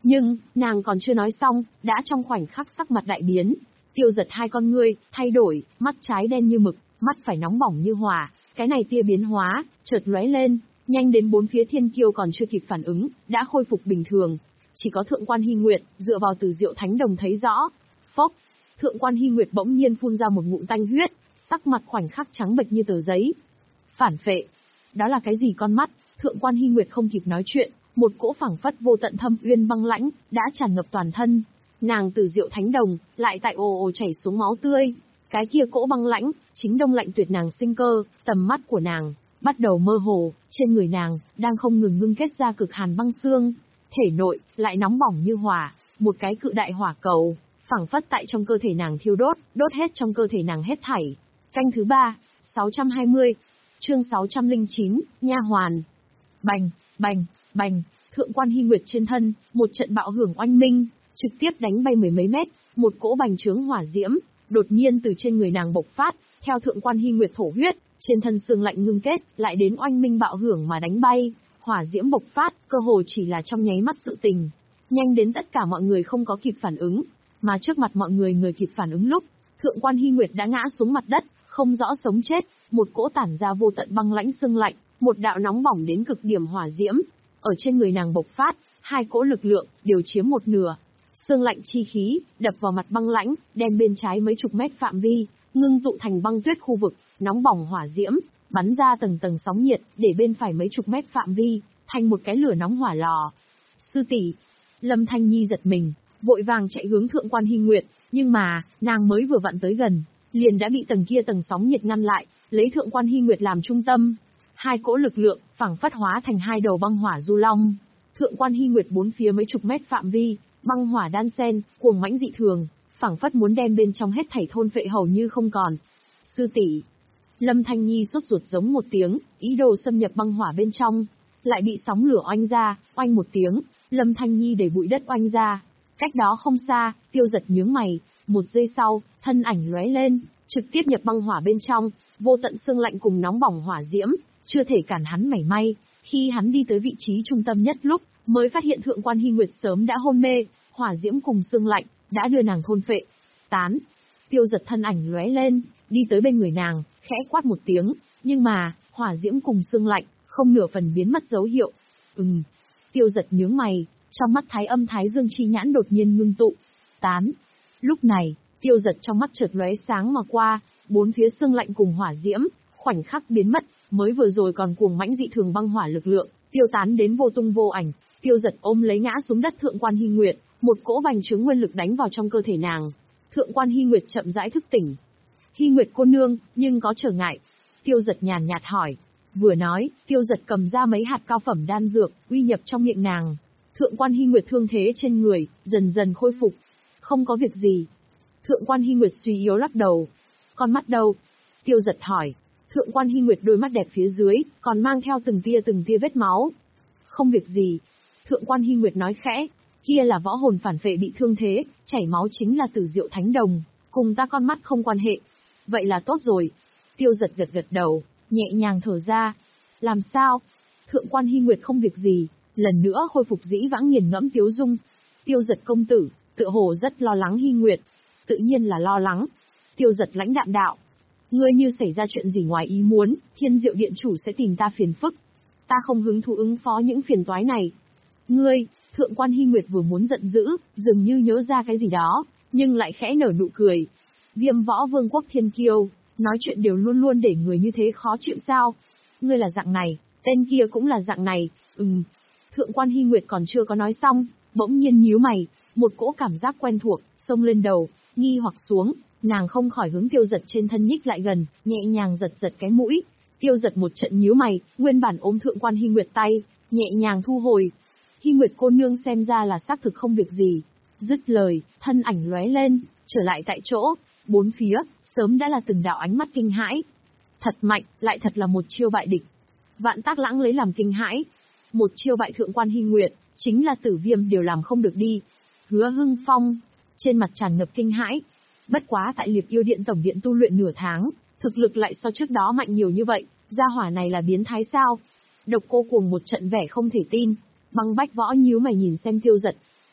Nhưng, nàng còn chưa nói xong, đã trong khoảnh khắc sắc mặt đại biến. Tiêu Giật hai con ngươi, thay đổi, mắt trái đen như mực, mắt phải nóng bỏng như hỏa. Cái này tia biến hóa, chợt lóe lên, nhanh đến bốn phía thiên kiêu còn chưa kịp phản ứng, đã khôi phục bình thường. Chỉ có Thượng Quan Hy Nguyệt, dựa vào Từ Diệu Thánh Đồng thấy rõ. Phốc, Thượng Quan Hy Nguyệt bỗng nhiên phun ra một ngụm tanh huyết, sắc mặt khoảnh khắc trắng bệch như tờ giấy. Phản phệ. Đó là cái gì con mắt? Thượng Quan Hy Nguyệt không kịp nói chuyện, một cỗ phảng phất vô tận thâm uyên băng lãnh đã tràn ngập toàn thân. Nàng Từ Diệu Thánh Đồng lại tại ồ ồ chảy xuống máu tươi. Cái kia cỗ băng lãnh chính đông lạnh tuyệt nàng sinh cơ, tầm mắt của nàng bắt đầu mơ hồ, trên người nàng đang không ngừng ngưng kết ra cực hàn băng xương, thể nội lại nóng bỏng như hỏa, một cái cự đại hỏa cầu phảng phất tại trong cơ thể nàng thiêu đốt, đốt hết trong cơ thể nàng hết thảy. Canh thứ ba, sáu trăm hai mươi, chương sáu trăm lẻ chín, nha hoàn. Bành, bành, bành, Thượng Quan Hy Nguyệt trên thân, một trận bạo hưởng oanh minh, trực tiếp đánh bay mười mấy mét, một cỗ bành trướng hỏa diễm, đột nhiên từ trên người nàng bộc phát, theo Thượng Quan Hy Nguyệt thổ huyết, trên thân xương lạnh ngưng kết, lại đến oanh minh bạo hưởng mà đánh bay, hỏa diễm bộc phát, cơ hồ chỉ là trong nháy mắt sự tình, nhanh đến tất cả mọi người không có kịp phản ứng, mà trước mặt mọi người người kịp phản ứng lúc, Thượng Quan Hy Nguyệt đã ngã xuống mặt đất, không rõ sống chết, một cỗ tản ra vô tận băng lãnh xương lạnh, một đạo nóng bỏng đến cực điểm hỏa diễm, ở trên người nàng bộc phát, hai cỗ lực lượng đều chiếm một nửa. Xương lạnh chi khí đập vào mặt băng lãnh, đem bên trái mấy chục mét phạm vi ngưng tụ thành băng tuyết khu vực, nóng bỏng hỏa diễm bắn ra tầng tầng sóng nhiệt, để bên phải mấy chục mét phạm vi thành một cái lửa nóng hỏa lò. Sư tỷ, Lâm Thanh Nhi giật mình, vội vàng chạy hướng Thượng Quan Hy Nguyệt, nhưng mà nàng mới vừa vặn tới gần, liền đã bị tầng kia tầng sóng nhiệt ngăn lại, lấy Thượng Quan Hy Nguyệt làm trung tâm, hai cỗ lực lượng phảng phất hóa thành hai đầu băng hỏa du long. Thượng Quan Hy Nguyệt bốn phía mấy chục mét phạm vi, băng hỏa đan xen, cuồng mãnh dị thường, phảng phất muốn đem bên trong hết thảy thôn phệ hầu như không còn. Sư tỷ, Lâm Thanh Nhi sốt ruột giống một tiếng, ý đồ xâm nhập băng hỏa bên trong, lại bị sóng lửa oanh ra, oanh một tiếng, Lâm Thanh Nhi đẩy bụi đất oanh ra. Cách đó không xa, Tiêu Giật nhướng mày, một giây sau, thân ảnh lóe lên, trực tiếp nhập băng hỏa bên trong, vô tận xương lạnh cùng nóng bỏng hỏa diễm, chưa thể cản hắn mảy may. Khi hắn đi tới vị trí trung tâm nhất lúc, mới phát hiện Thượng Quan Hy Nguyệt sớm đã hôn mê, hỏa diễm cùng xương lạnh đã đưa nàng thôn phệ. Tán. Tiêu Giật thân ảnh lóe lên, đi tới bên người nàng, khẽ quát một tiếng, nhưng mà, hỏa diễm cùng xương lạnh không nửa phần biến mất dấu hiệu. Ừm. Tiêu Giật nhướng mày, trong mắt Thái Âm Thái Dương chi nhãn đột nhiên ngưng tụ. Tán. Lúc này, Tiêu Giật trong mắt chợt lóe sáng mà qua, bốn phía xương lạnh cùng hỏa diễm khoảnh khắc biến mất, mới vừa rồi còn cuồng mãnh dị thường băng hỏa lực lượng tiêu tán đến vô tung vô ảnh. Tiêu Giật ôm lấy ngã xuống đất Thượng Quan Hy Nguyệt, một cỗ bành trướng nguyên lực đánh vào trong cơ thể nàng. Thượng Quan Hy Nguyệt chậm rãi thức tỉnh. Hy Nguyệt cô nương, nhưng có trở ngại? Tiêu Giật nhàn nhạt hỏi. Vừa nói, Tiêu Giật cầm ra mấy hạt cao phẩm đan dược, uy nhập trong miệng nàng. Thượng Quan Hy Nguyệt thương thế trên người dần dần khôi phục. Không có việc gì. Thượng Quan Hy Nguyệt suy yếu lắc đầu. Con mắt đâu? Tiêu Giật hỏi. Thượng Quan Hy Nguyệt đôi mắt đẹp phía dưới, còn mang theo từng tia từng tia vết máu. Không việc gì. Thượng Quan Hy Nguyệt nói khẽ, kia là võ hồn phản phệ bị thương thế, chảy máu chính là Từ Diệu Thánh Đồng, cùng ta con mắt không quan hệ. Vậy là tốt rồi. Tiêu Giật gật gật đầu, nhẹ nhàng thở ra. Làm sao? Thượng Quan Hy Nguyệt không việc gì, lần nữa khôi phục dĩ vãng nghiền ngẫm tiếu dung. Tiêu Giật công tử, tựa hồ rất lo lắng Hy Nguyệt. Tự nhiên là lo lắng. Tiêu Giật lãnh đạm đạo. Ngươi như xảy ra chuyện gì ngoài ý muốn, Thiên Diệu Điện chủ sẽ tìm ta phiền phức. Ta không hứng thú ứng phó những phiền toái này. Ngươi, Thượng Quan Hy Nguyệt vừa muốn giận dữ, dường như nhớ ra cái gì đó, nhưng lại khẽ nở nụ cười. Viêm Võ Vương quốc thiên kiêu, nói chuyện đều luôn luôn để người như thế khó chịu sao? Ngươi là dạng này, tên kia cũng là dạng này, ừm. Thượng Quan Hy Nguyệt còn chưa có nói xong, bỗng nhiên nhíu mày, một cỗ cảm giác quen thuộc, xông lên đầu, nghi hoặc xuống, nàng không khỏi hướng Tiêu Giật trên thân nhích lại gần, nhẹ nhàng giật giật cái mũi. Tiêu Giật một trận nhíu mày, nguyên bản ôm Thượng Quan Hy Nguyệt tay, nhẹ nhàng thu hồi. Hy Nguyệt cô nương xem ra là xác thực không việc gì. Dứt lời, thân ảnh lóe lên, trở lại tại chỗ, bốn phía, sớm đã là từng đạo ánh mắt kinh hãi. Thật mạnh, lại thật là một chiêu bại địch. Vạn Tác Lãng lấy làm kinh hãi. Một chiêu bại Thượng Quan Hy Nguyệt, chính là Tử Viêm đều làm không được đi. Hứa Hưng Phong, trên mặt tràn ngập kinh hãi. Bất quá tại Liệp Yêu Điện tổng điện tu luyện nửa tháng, thực lực lại so trước đó mạnh nhiều như vậy, gia hỏa này là biến thái sao? Độc Cô Cuồng một trận vẻ không thể tin. Băng Bách Võ nhíu mày nhìn xem Tiêu Giật.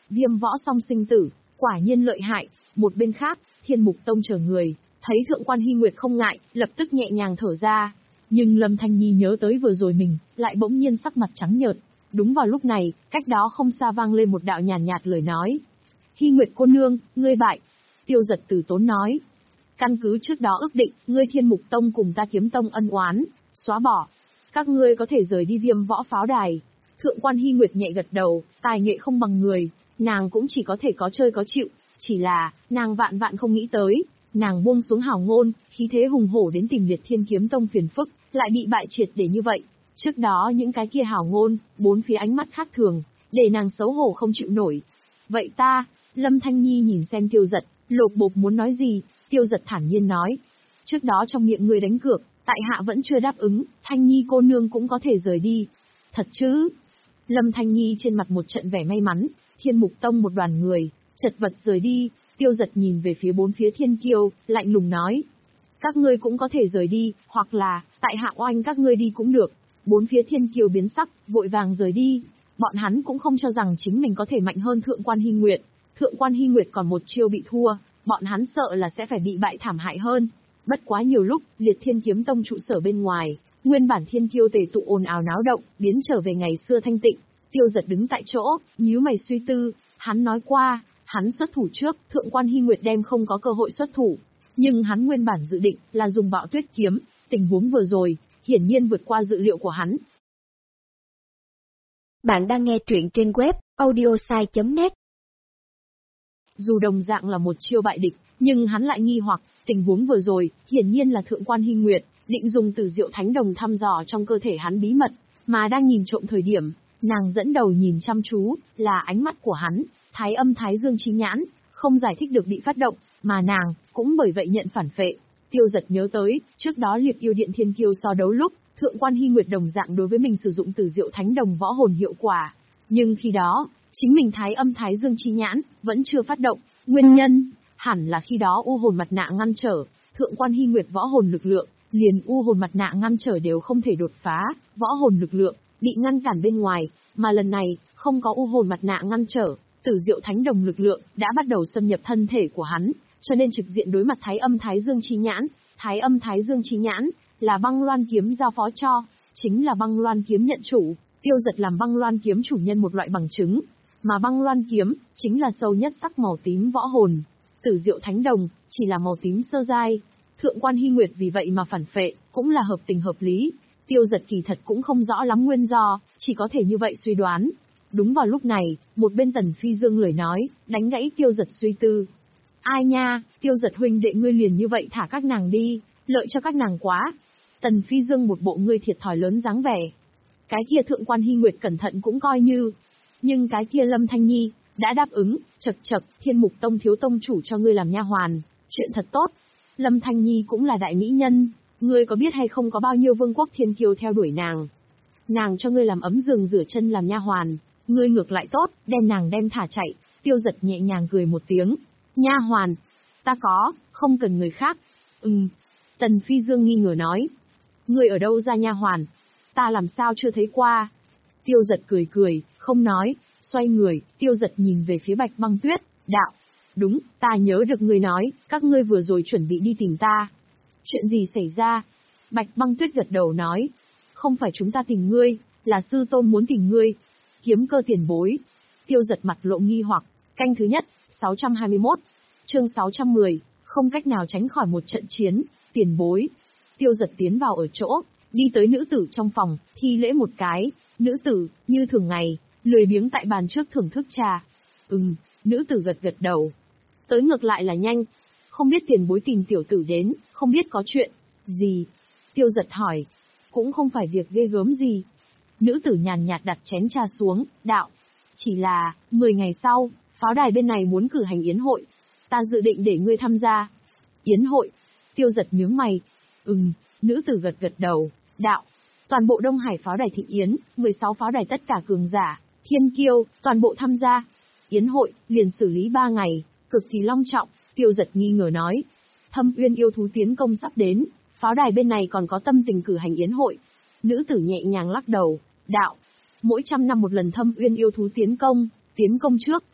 Viêm võ song sinh tử, quả nhiên lợi hại. Một bên khác, Thiên Mục Tông chờ người, thấy Thượng quan Hy Nguyệt không ngại, lập tức nhẹ nhàng thở ra. Nhưng Lâm Thanh Nhi nhớ tới vừa rồi mình, lại bỗng nhiên sắc mặt trắng nhợt. Đúng vào lúc này, cách đó không xa vang lên một đạo nhàn nhạt, nhạt lời nói. Hy Nguyệt cô nương, ngươi bại. Tiêu Giật từ tốn nói. Căn cứ trước đó ước định, ngươi Thiên Mục Tông cùng ta Kiếm Tông ân oán, xóa bỏ. Các ngươi có thể rời đi Viêm võ pháo đài. Thượng quan Hy Nguyệt nhẹ gật đầu, tài nghệ không bằng người, nàng cũng chỉ có thể có chơi có chịu. Chỉ là, nàng vạn vạn không nghĩ tới, nàng buông xuống hào ngôn, khí thế hùng hổ đến tìm Liệt Thiên Kiếm Tông phiền phức, lại bị bại triệt để như vậy. Trước đó những cái kia hào ngôn, bốn phía ánh mắt khác thường, để nàng xấu hổ không chịu nổi. Vậy ta, Lâm Thanh Nhi nhìn xem Tiêu Giật, lột bột muốn nói gì, Tiêu Giật thản nhiên nói. Trước đó trong miệng ngươi đánh cược, tại hạ vẫn chưa đáp ứng, Thanh Nhi cô nương cũng có thể rời đi. Thật chứ? Lâm Thanh Nhi trên mặt một trận vẻ may mắn, Thiên Mục Tông một đoàn người, chật vật rời đi. Tiêu Giật nhìn về phía bốn phía Thiên Kiêu, lạnh lùng nói. Các ngươi cũng có thể rời đi, hoặc là, tại hạ oanh các ngươi đi cũng được. Bốn phía Thiên Kiêu biến sắc, vội vàng rời đi. Bọn hắn cũng không cho rằng chính mình có thể mạnh hơn Thượng quan Hy Nguyệt. Thượng quan Hy Nguyệt còn một chiêu bị thua, bọn hắn sợ là sẽ phải bị bại thảm hại hơn. Bất quá nhiều lúc, Liệt Thiên Kiếm Tông trụ sở bên ngoài, nguyên bản Thiên Kiêu tề tụ ồn ào náo động, biến trở về ngày xưa thanh tịnh. Tiêu Giật đứng tại chỗ, nhíu mày suy tư, hắn nói qua, hắn xuất thủ trước, Thượng quan Hy Nguyệt đem không có cơ hội xuất thủ. Nhưng hắn nguyên bản dự định là dùng Bạo Tuyết kiếm, tình huống vừa rồi, hiển nhiên vượt qua dự liệu của hắn. Bạn đang nghe truyện trên web audiosai chấm net. Dù đồng dạng là một chiêu bại địch, nhưng hắn lại nghi hoặc, tình huống vừa rồi, hiển nhiên là Thượng quan Hy Nguyệt, định dùng Tử Diệu Thánh Đồng thăm dò trong cơ thể hắn bí mật, mà đang nhìn trộm thời điểm, nàng dẫn đầu nhìn chăm chú, là ánh mắt của hắn, thái âm thái dương chi nhãn, không giải thích được bị phát động, mà nàng, cũng bởi vậy nhận phản phệ. Tiêu Giật nhớ tới, trước đó Liệt Yêu Điện Thiên Kiêu so đấu lúc, Thượng quan Hy Nguyệt đồng dạng đối với mình sử dụng Tử Diệu Thánh Đồng võ hồn hiệu quả. Nhưng khi đó, chính mình thái âm thái dương chi nhãn, vẫn chưa phát động. Nguyên nhân, hẳn là khi đó u hồn mặt nạ ngăn trở, Thượng quan Hy Nguyệt võ hồn lực lượng, liền u hồn mặt nạ ngăn trở đều không thể đột phá, võ hồn lực lượng, bị ngăn cản bên ngoài, mà lần này, không có u hồn mặt nạ ngăn trở, Tử Diệu Thánh Đồng lực lượng, đã bắt đầu xâm nhập thân thể của hắn, cho nên trực diện đối mặt thái âm thái dương chi nhãn, thái âm thái dương chi nhãn, là băng loan kiếm giao phó cho, chính là băng loan kiếm nhận chủ, Tiêu Giật làm băng loan kiếm chủ nhân một loại bằng chứng, mà băng loan kiếm, chính là sâu nhất sắc màu tím võ hồn, Tử Diệu Thánh Đồng, chỉ là màu tím sơ giai, Thượng quan Hy Nguyệt vì vậy mà phản phệ, cũng là hợp tình hợp lý. Tiêu Giật kỳ thật cũng không rõ lắm nguyên do, chỉ có thể như vậy suy đoán. Đúng vào lúc này, một bên Tần Phi Dương lời nói, đánh gãy Tiêu Giật suy tư. Ai nha, Tiêu Giật huynh đệ ngươi liền như vậy thả các nàng đi, lợi cho các nàng quá. Tần Phi Dương một bộ ngươi thiệt thòi lớn dáng vẻ. Cái kia Thượng quan Hy Nguyệt cẩn thận cũng coi như. Nhưng cái kia Lâm Thanh Nhi, đã đáp ứng, chật chật, Thiên Mục Tông thiếu tông chủ cho ngươi làm nha hoàn, chuyện thật tốt. Lâm Thanh Nhi cũng là đại mỹ nhân, ngươi có biết hay không có bao nhiêu vương quốc thiên kiêu theo đuổi nàng. Nàng cho ngươi làm ấm giường rửa chân làm nha hoàn, ngươi ngược lại tốt, đem nàng đem thả chạy. Tiêu Giật nhẹ nhàng cười một tiếng. Nha hoàn, ta có, không cần người khác. Ừm. Tần Phi Dương nghi ngờ nói. Ngươi ở đâu ra nha hoàn? Ta làm sao chưa thấy qua? Tiêu Giật cười cười, không nói, xoay người, Tiêu Giật nhìn về phía Bạch Băng Tuyết, đạo. Đúng, ta nhớ được ngươi nói, các ngươi vừa rồi chuẩn bị đi tìm ta. Chuyện gì xảy ra? Bạch Băng Tuyết gật đầu nói. Không phải chúng ta tìm ngươi, là sư tôn muốn tìm ngươi. Kiếm Cơ tiền bối. Tiêu Giật mặt lộ nghi hoặc, canh thứ nhất, sáu trăm hai mươi mốt. Chương sáu trăm mười, không cách nào tránh khỏi một trận chiến, tiền bối. Tiêu Giật tiến vào ở chỗ, đi tới nữ tử trong phòng, thi lễ một cái. Nữ tử, như thường ngày, lười biếng tại bàn trước thưởng thức trà. Ừm, nữ tử gật gật đầu. Tới ngược lại là nhanh. Không biết tiền bối tìm tiểu tử đến, không biết có chuyện gì? Tiêu Giật hỏi. Cũng không phải việc ghê gớm gì. Nữ tử nhàn nhạt đặt chén trà xuống, đạo. Chỉ là, mười ngày sau, pháo đài bên này muốn cử hành yến hội. Ta dự định để ngươi tham gia. Yến hội? Tiêu Giật nhướng mày. Ừm, nữ tử gật gật đầu, đạo. Toàn bộ Đông Hải pháo đài thịnh yến, mười sáu pháo đài tất cả cường giả, thiên kiêu, toàn bộ tham gia. Yến hội, liền xử lý ba ngày, cực kỳ long trọng. Tiêu Giật nghi ngờ nói. Thâm Uyên yêu thú tiến công sắp đến, pháo đài bên này còn có tâm tình cử hành yến hội. Nữ tử nhẹ nhàng lắc đầu, đạo. Mỗi trăm năm một lần Thâm Uyên yêu thú tiến công, tiến công trước,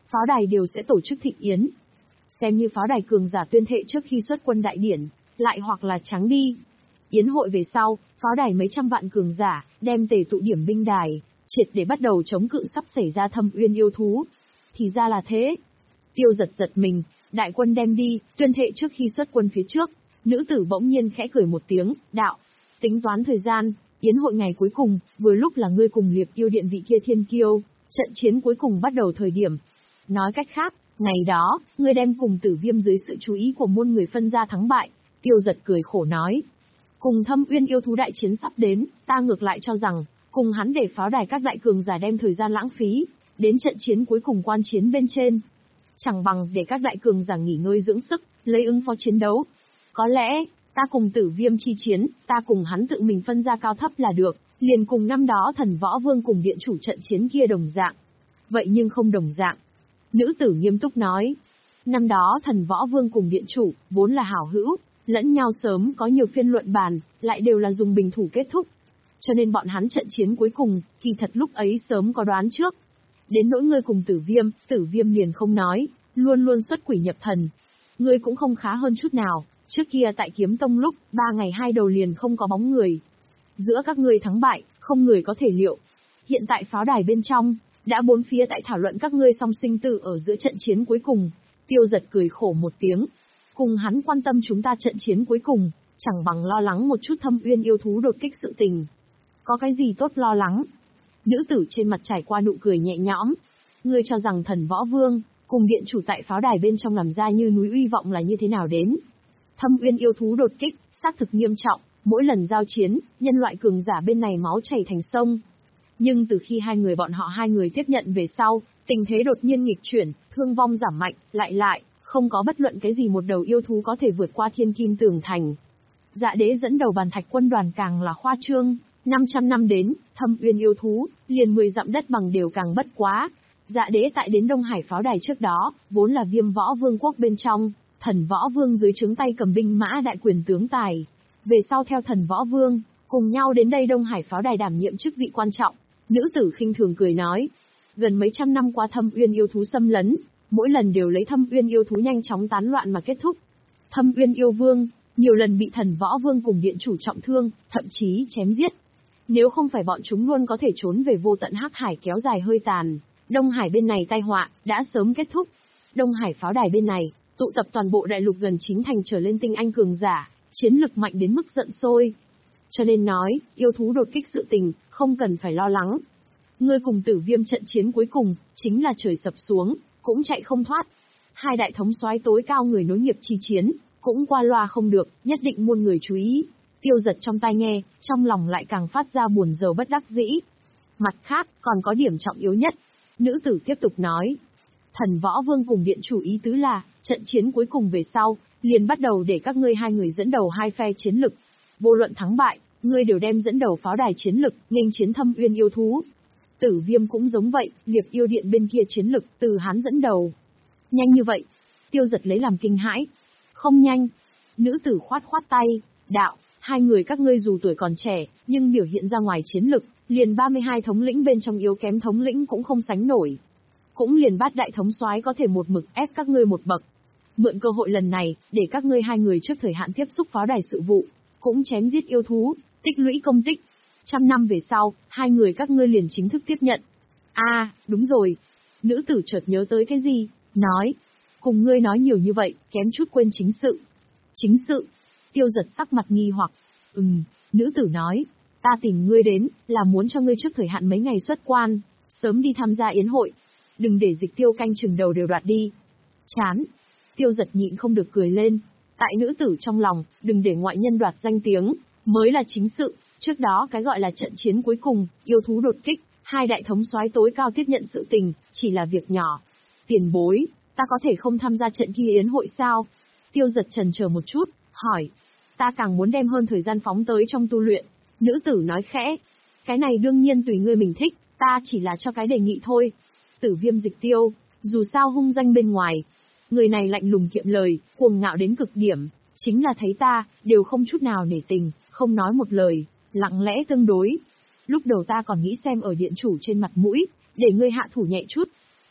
pháo đài đều sẽ tổ chức thịnh yến. Xem như pháo đài cường giả tuyên thệ trước khi xuất quân đại điển, lại hoặc là trắng đi. Yến hội về sau, pháo đài mấy trăm vạn cường giả, đem tề tụ điểm binh đài, triệt để bắt đầu chống cự sắp xảy ra thâm uyên yêu thú. Thì ra là thế. Tiêu giật giật mình, đại quân đem đi, tuyên thệ trước khi xuất quân phía trước. Nữ tử bỗng nhiên khẽ cười một tiếng, đạo. Tính toán thời gian, yến hội ngày cuối cùng, vừa lúc là ngươi cùng Liệp Yêu Điện vị kia thiên kiêu, trận chiến cuối cùng bắt đầu thời điểm. Nói cách khác, ngày đó, ngươi đem cùng Tử Viêm dưới sự chú ý của muôn người phân ra thắng bại. Tiêu giật cười khổ nói. Cùng thâm uyên yêu thú đại chiến sắp đến, ta ngược lại cho rằng, cùng hắn để pháo đài các đại cường giả đem thời gian lãng phí, đến trận chiến cuối cùng quan chiến bên trên. Chẳng bằng để các đại cường giả nghỉ ngơi dưỡng sức, lấy ứng phó chiến đấu. Có lẽ, ta cùng Tử Viêm chi chiến, ta cùng hắn tự mình phân ra cao thấp là được, liền cùng năm đó Thần Võ Vương cùng điện chủ trận chiến kia đồng dạng. Vậy nhưng không đồng dạng. Nữ tử nghiêm túc nói. Năm đó Thần Võ Vương cùng điện chủ, vốn là hảo hữu, lẫn nhau sớm có nhiều phiên luận bàn, lại đều là dùng bình thủ kết thúc. Cho nên bọn hắn trận chiến cuối cùng, kỳ thật lúc ấy sớm có đoán trước. Đến nỗi ngươi cùng Tử Viêm, Tử Viêm liền không nói, luôn luôn xuất quỷ nhập thần. Ngươi cũng không khá hơn chút nào, trước kia tại Kiếm Tông lúc, ba ngày hai đầu liền không có bóng người. Giữa các ngươi thắng bại, không người có thể liệu. Hiện tại pháo đài bên trong, đã bốn phía tại thảo luận các ngươi song sinh tử ở giữa trận chiến cuối cùng. Tiêu giật cười khổ một tiếng. Cùng hắn quan tâm chúng ta trận chiến cuối cùng, chẳng bằng lo lắng một chút thâm uyên yêu thú đột kích sự tình. Có cái gì tốt lo lắng? Nữ tử trên mặt trải qua nụ cười nhẹ nhõm. Ngươi cho rằng Thần Võ Vương, cùng điện chủ tại pháo đài bên trong làm ra như núi uy vọng là như thế nào đến? Thâm uyên yêu thú đột kích, xác thực nghiêm trọng, mỗi lần giao chiến, nhân loại cường giả bên này máu chảy thành sông. Nhưng từ khi hai người bọn họ hai người tiếp nhận về sau, tình thế đột nhiên nghịch chuyển, thương vong giảm mạnh, lại lại, không có bất luận cái gì một đầu yêu thú có thể vượt qua thiên kim tường thành. Dạ đế dẫn đầu bàn thạch quân đoàn càng là khoa trương, năm trăm năm đến, thâm uyên yêu thú, liền mười dặm đất bằng đều càng bất quá. Dạ đế tại đến Đông Hải pháo đài trước đó, vốn là Viêm Võ Vương quốc bên trong, Thần Võ Vương dưới trướng tay cầm binh mã đại quyền tướng tài. Về sau theo Thần Võ Vương, cùng nhau đến đây Đông Hải pháo đài đảm nhiệm chức vị quan trọng. Nữ tử khinh thường cười nói, gần mấy trăm năm qua thâm uyên yêu thú xâm lấn, mỗi lần đều lấy thâm uyên yêu thú nhanh chóng tán loạn mà kết thúc. Thâm uyên yêu vương, nhiều lần bị Thần Võ Vương cùng điện chủ trọng thương, thậm chí chém giết. Nếu không phải bọn chúng luôn có thể trốn về vô tận hắc hải kéo dài hơi tàn, Đông Hải bên này tai họa đã sớm kết thúc. Đông Hải pháo đài bên này, tụ tập toàn bộ đại lục gần chín thành trở lên tinh anh cường giả, chiến lực mạnh đến mức giận sôi. Cho nên nói, yêu thú đột kích sự tình, không cần phải lo lắng. Ngươi cùng Tử Viêm trận chiến cuối cùng, chính là trời sập xuống, cũng chạy không thoát. Hai đại thống soái tối cao người nối nghiệp chi chiến, cũng qua loa không được, nhất định muôn người chú ý. Tiêu giật trong tai nghe, trong lòng lại càng phát ra buồn rầu bất đắc dĩ. Mặt khác, còn có điểm trọng yếu nhất. Nữ tử tiếp tục nói. Thần Võ Vương cùng điện chủ ý tứ là, trận chiến cuối cùng về sau, liền bắt đầu để các ngươi hai người dẫn đầu hai phe chiến lực. Vô luận thắng bại, ngươi đều đem dẫn đầu pháo đài chiến lực, nghênh chiến thâm uyên yêu thú. Tử Viêm cũng giống vậy, Liệp Yêu Điện bên kia chiến lực, từ hắn dẫn đầu. Nhanh như vậy. Tiêu giật lấy làm kinh hãi. Không nhanh. Nữ tử khoát khoát tay, đạo, hai người các ngươi dù tuổi còn trẻ, nhưng biểu hiện ra ngoài chiến lực, liền ba mươi hai thống lĩnh bên trong yếu kém thống lĩnh cũng không sánh nổi. Cũng liền bát đại thống soái có thể một mực ép các ngươi một bậc. Mượn cơ hội lần này, để các ngươi hai người trước thời hạn tiếp xúc pháo đài sự vụ, cũng chém giết yêu thú, tích lũy công tích. Trăm năm về sau, hai người các ngươi liền chính thức tiếp nhận. A, à, đúng rồi. Nữ tử chợt nhớ tới cái gì, nói. Cùng ngươi nói nhiều như vậy, kém chút quên chính sự. Chính sự. Tiêu giật sắc mặt nghi hoặc. Ừm, nữ tử nói. Ta tìm ngươi đến, là muốn cho ngươi trước thời hạn mấy ngày xuất quan, sớm đi tham gia yến hội. Đừng để Dịch Tiêu canh chừng đầu đều đoạt đi. Chán. Tiêu giật nhịn không được cười lên. Tại nữ tử trong lòng, đừng để ngoại nhân đoạt danh tiếng, mới là chính sự. Trước đó cái gọi là trận chiến cuối cùng, yêu thú đột kích, hai đại thống soái tối cao tiếp nhận sự tình, chỉ là việc nhỏ. Tiền bối, ta có thể không tham gia trận kia yến hội sao? Tiêu giật chần chờ một chút, hỏi. Ta càng muốn đem hơn thời gian phóng tới trong tu luyện. Nữ tử nói khẽ. Cái này đương nhiên tùy ngươi mình thích, ta chỉ là cho cái đề nghị thôi. Tử Viêm Dịch Tiêu, dù sao hung danh bên ngoài. Người này lạnh lùng kiệm lời, cuồng ngạo đến cực điểm. Chính là thấy ta, đều không chút nào nể tình, không nói một lời, lặng lẽ tương đối. Lúc đầu ta còn nghĩ xem ở điện chủ trên mặt mũi, để ngươi hạ thủ nhẹ chút.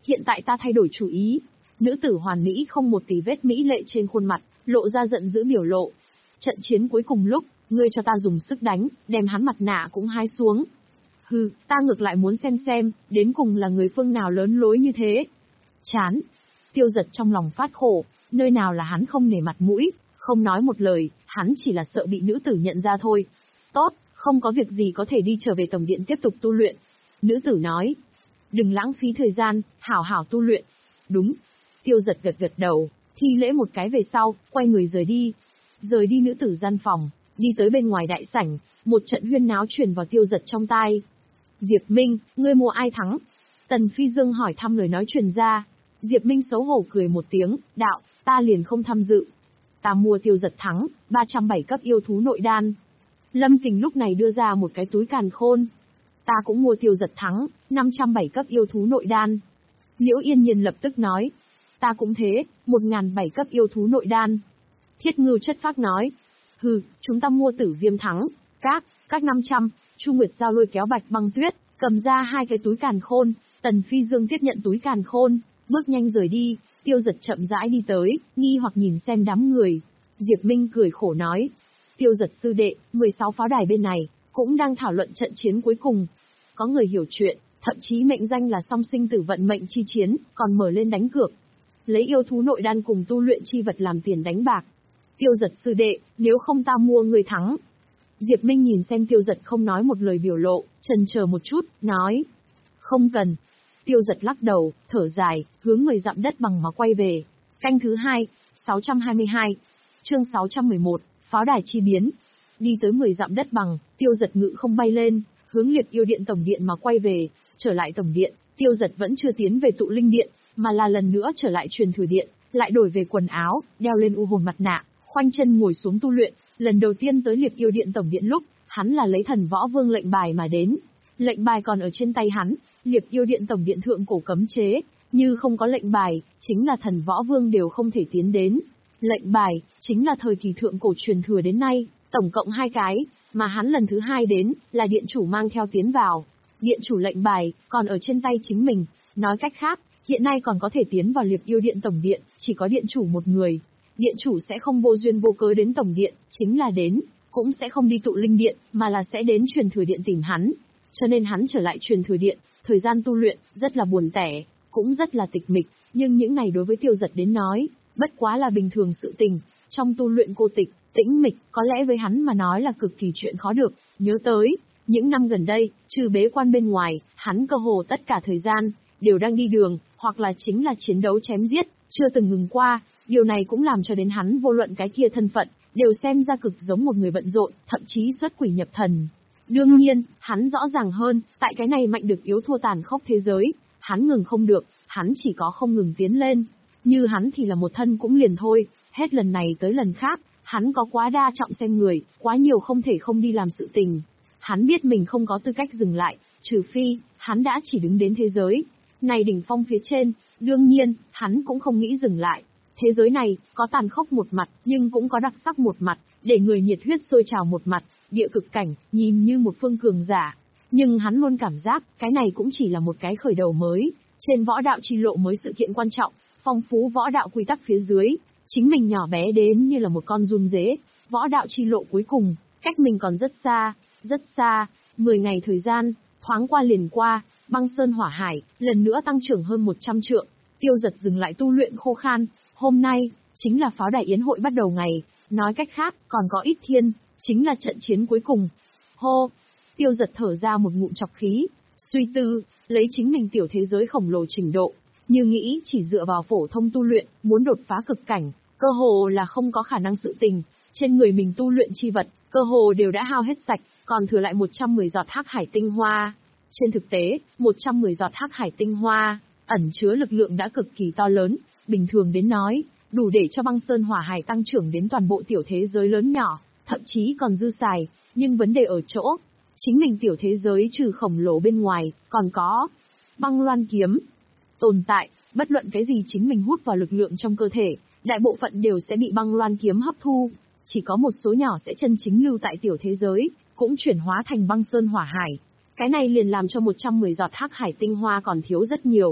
hiện tại ta thay đổi chủ ý. Nữ tử hoàn mỹ không một tì vết mỹ lệ trên khuôn mặt, lộ ra giận dữ biểu lộ. Trận chiến cuối cùng lúc, ngươi cho ta dùng sức đánh, đem hắn mặt nạ cũng hái xuống. Hừ, ta ngược lại muốn xem xem, đến cùng là người phương nào lớn lối như thế. Chán. Tiêu Giật trong lòng phát khổ, nơi nào là hắn không nể mặt mũi, không nói một lời, hắn chỉ là sợ bị nữ tử nhận ra thôi. Tốt, không có việc gì có thể đi trở về tổng điện tiếp tục tu luyện. Nữ tử nói. Đừng lãng phí thời gian, hảo hảo tu luyện. Đúng. Tiêu Giật gật gật đầu, thi lễ một cái về sau, quay người rời đi. Rời đi nữ tử gian phòng, đi tới bên ngoài đại sảnh, một trận huyên náo truyền vào Tiêu Giật trong tai. Diệp Minh, ngươi mua ai thắng? Tần Phi Dương hỏi thăm lời nói truyền ra. Diệp Minh xấu hổ cười một tiếng, đạo, ta liền không tham dự. Ta mua Tiêu Giật thắng, ba trăm bảy cấp yêu thú nội đan. Lâm Kình lúc này đưa ra một cái túi càn khôn. Ta cũng mua Tiêu Giật thắng, năm trăm bảy cấp yêu thú nội đan. Liễu Yên Nhiên lập tức nói. Ta cũng thế, một nghìn bảy cấp yêu thú nội đan. Thiết Ngưu chất phác nói. Hừ, chúng ta mua Tử Viêm thắng, các, các năm trăm. Chu Nguyệt Giao lôi kéo Bạch Băng Tuyết, cầm ra hai cái túi càn khôn. Tần Phi Dương tiếp nhận túi càn khôn, bước nhanh rời đi. Tiêu Giật chậm rãi đi tới, nghi hoặc nhìn xem đám người. Diệp Minh cười khổ nói. Tiêu Giật sư đệ, mười sáu pháo đài bên này, cũng đang thảo luận trận chiến cuối cùng. Có người hiểu chuyện, thậm chí mệnh danh là song sinh tử vận mệnh chi chiến, còn mở lên đánh cược. Lấy yêu thú nội đan cùng tu luyện chi vật làm tiền đánh bạc. Tiêu Giật sư đệ, nếu không ta mua người thắng. Diệp Minh nhìn xem Tiêu Giật không nói một lời biểu lộ, chần chờ một chút, nói. Không cần. Tiêu Giật lắc đầu, thở dài, hướng người dặm đất bằng mà quay về. Canh thứ hai, sáu trăm hai mươi hai. Chương sáu trăm mười một, pháo đài chi biến. Đi tới mười dặm đất bằng, Tiêu Giật ngự không bay lên, hướng Liệt Yêu Điện tổng điện mà quay về. Trở lại tổng điện, Tiêu Giật vẫn chưa tiến về tụ linh điện, mà là lần nữa trở lại truyền thừa điện, lại đổi về quần áo, đeo lên u hồn mặt nạ, khoanh chân ngồi xuống tu luyện. Lần đầu tiên tới Liệt Yêu Điện tổng điện lúc, hắn là lấy Thần Võ Vương lệnh bài mà đến. Lệnh bài còn ở trên tay hắn, Liệt Yêu Điện tổng điện thượng cổ cấm chế, như không có lệnh bài, chính là Thần Võ Vương đều không thể tiến đến. Lệnh bài, chính là thời kỳ thượng cổ truyền thừa đến nay, tổng cộng hai cái, mà hắn lần thứ hai đến, là điện chủ mang theo tiến vào. Điện chủ lệnh bài, còn ở trên tay chính mình, nói cách khác, hiện nay còn có thể tiến vào Liệt Yêu Điện tổng điện, chỉ có điện chủ một người. Điện chủ sẽ không vô duyên vô cớ đến tổng điện, chính là đến, cũng sẽ không đi tụ linh điện, mà là sẽ đến truyền thừa điện tìm hắn. Cho nên hắn trở lại truyền thừa điện, thời gian tu luyện, rất là buồn tẻ, cũng rất là tịch mịch, nhưng những này đối với Tiêu Giật đến nói, bất quá là bình thường sự tình, trong tu luyện cô tịch, tĩnh mịch, có lẽ với hắn mà nói là cực kỳ chuyện khó được. Nhớ tới, những năm gần đây, trừ bế quan bên ngoài, hắn cơ hồ tất cả thời gian, đều đang đi đường, hoặc là chính là chiến đấu chém giết, chưa từng ngừng qua. Điều này cũng làm cho đến hắn vô luận cái kia thân phận, đều xem ra cực giống một người bận rộn, thậm chí xuất quỷ nhập thần. Đương nhiên, hắn rõ ràng hơn, tại cái này mạnh được yếu thua tàn khốc thế giới, hắn ngừng không được, hắn chỉ có không ngừng tiến lên. Như hắn thì là một thân cũng liền thôi, hết lần này tới lần khác, hắn có quá đa trọng xem người, quá nhiều không thể không đi làm sự tình. Hắn biết mình không có tư cách dừng lại, trừ phi, hắn đã chỉ đứng đến thế giới này đỉnh phong phía trên, đương nhiên, hắn cũng không nghĩ dừng lại. Thế giới này, có tàn khốc một mặt, nhưng cũng có đặc sắc một mặt, để người nhiệt huyết sôi trào một mặt, địa cực cảnh, nhìn như một phương cường giả. Nhưng hắn luôn cảm giác, cái này cũng chỉ là một cái khởi đầu mới, trên võ đạo chi lộ mới sự kiện quan trọng, phong phú võ đạo quy tắc phía dưới, chính mình nhỏ bé đến như là một con giun dế, võ đạo chi lộ cuối cùng, cách mình còn rất xa, rất xa, mười ngày thời gian, thoáng qua liền qua, băng sơn hỏa hải, lần nữa tăng trưởng hơn một trăm trượng, Tiêu Giật dừng lại tu luyện khô khan. Hôm nay, chính là pháo đài yến hội bắt đầu ngày, nói cách khác, còn có ít thiên, chính là trận chiến cuối cùng. Hô! Tiêu Giật thở ra một ngụm chọc khí, suy tư, lấy chính mình tiểu thế giới khổng lồ trình độ, như nghĩ chỉ dựa vào phổ thông tu luyện, muốn đột phá cực cảnh, cơ hồ là không có khả năng sự tình, trên người mình tu luyện chi vật, cơ hồ đều đã hao hết sạch, còn thừa lại một trăm mười giọt hắc hải tinh hoa. Trên thực tế, một trăm mười giọt hắc hải tinh hoa, ẩn chứa lực lượng đã cực kỳ to lớn. Bình thường đến nói, đủ để cho băng sơn hỏa hải tăng trưởng đến toàn bộ tiểu thế giới lớn nhỏ, thậm chí còn dư xài, nhưng vấn đề ở chỗ, chính mình tiểu thế giới trừ khổng lồ bên ngoài, còn có băng loan kiếm tồn tại, bất luận cái gì chính mình hút vào lực lượng trong cơ thể, đại bộ phận đều sẽ bị băng loan kiếm hấp thu, chỉ có một số nhỏ sẽ chân chính lưu tại tiểu thế giới, cũng chuyển hóa thành băng sơn hỏa hải. Cái này liền làm cho một trăm mười giọt hắc hải tinh hoa còn thiếu rất nhiều.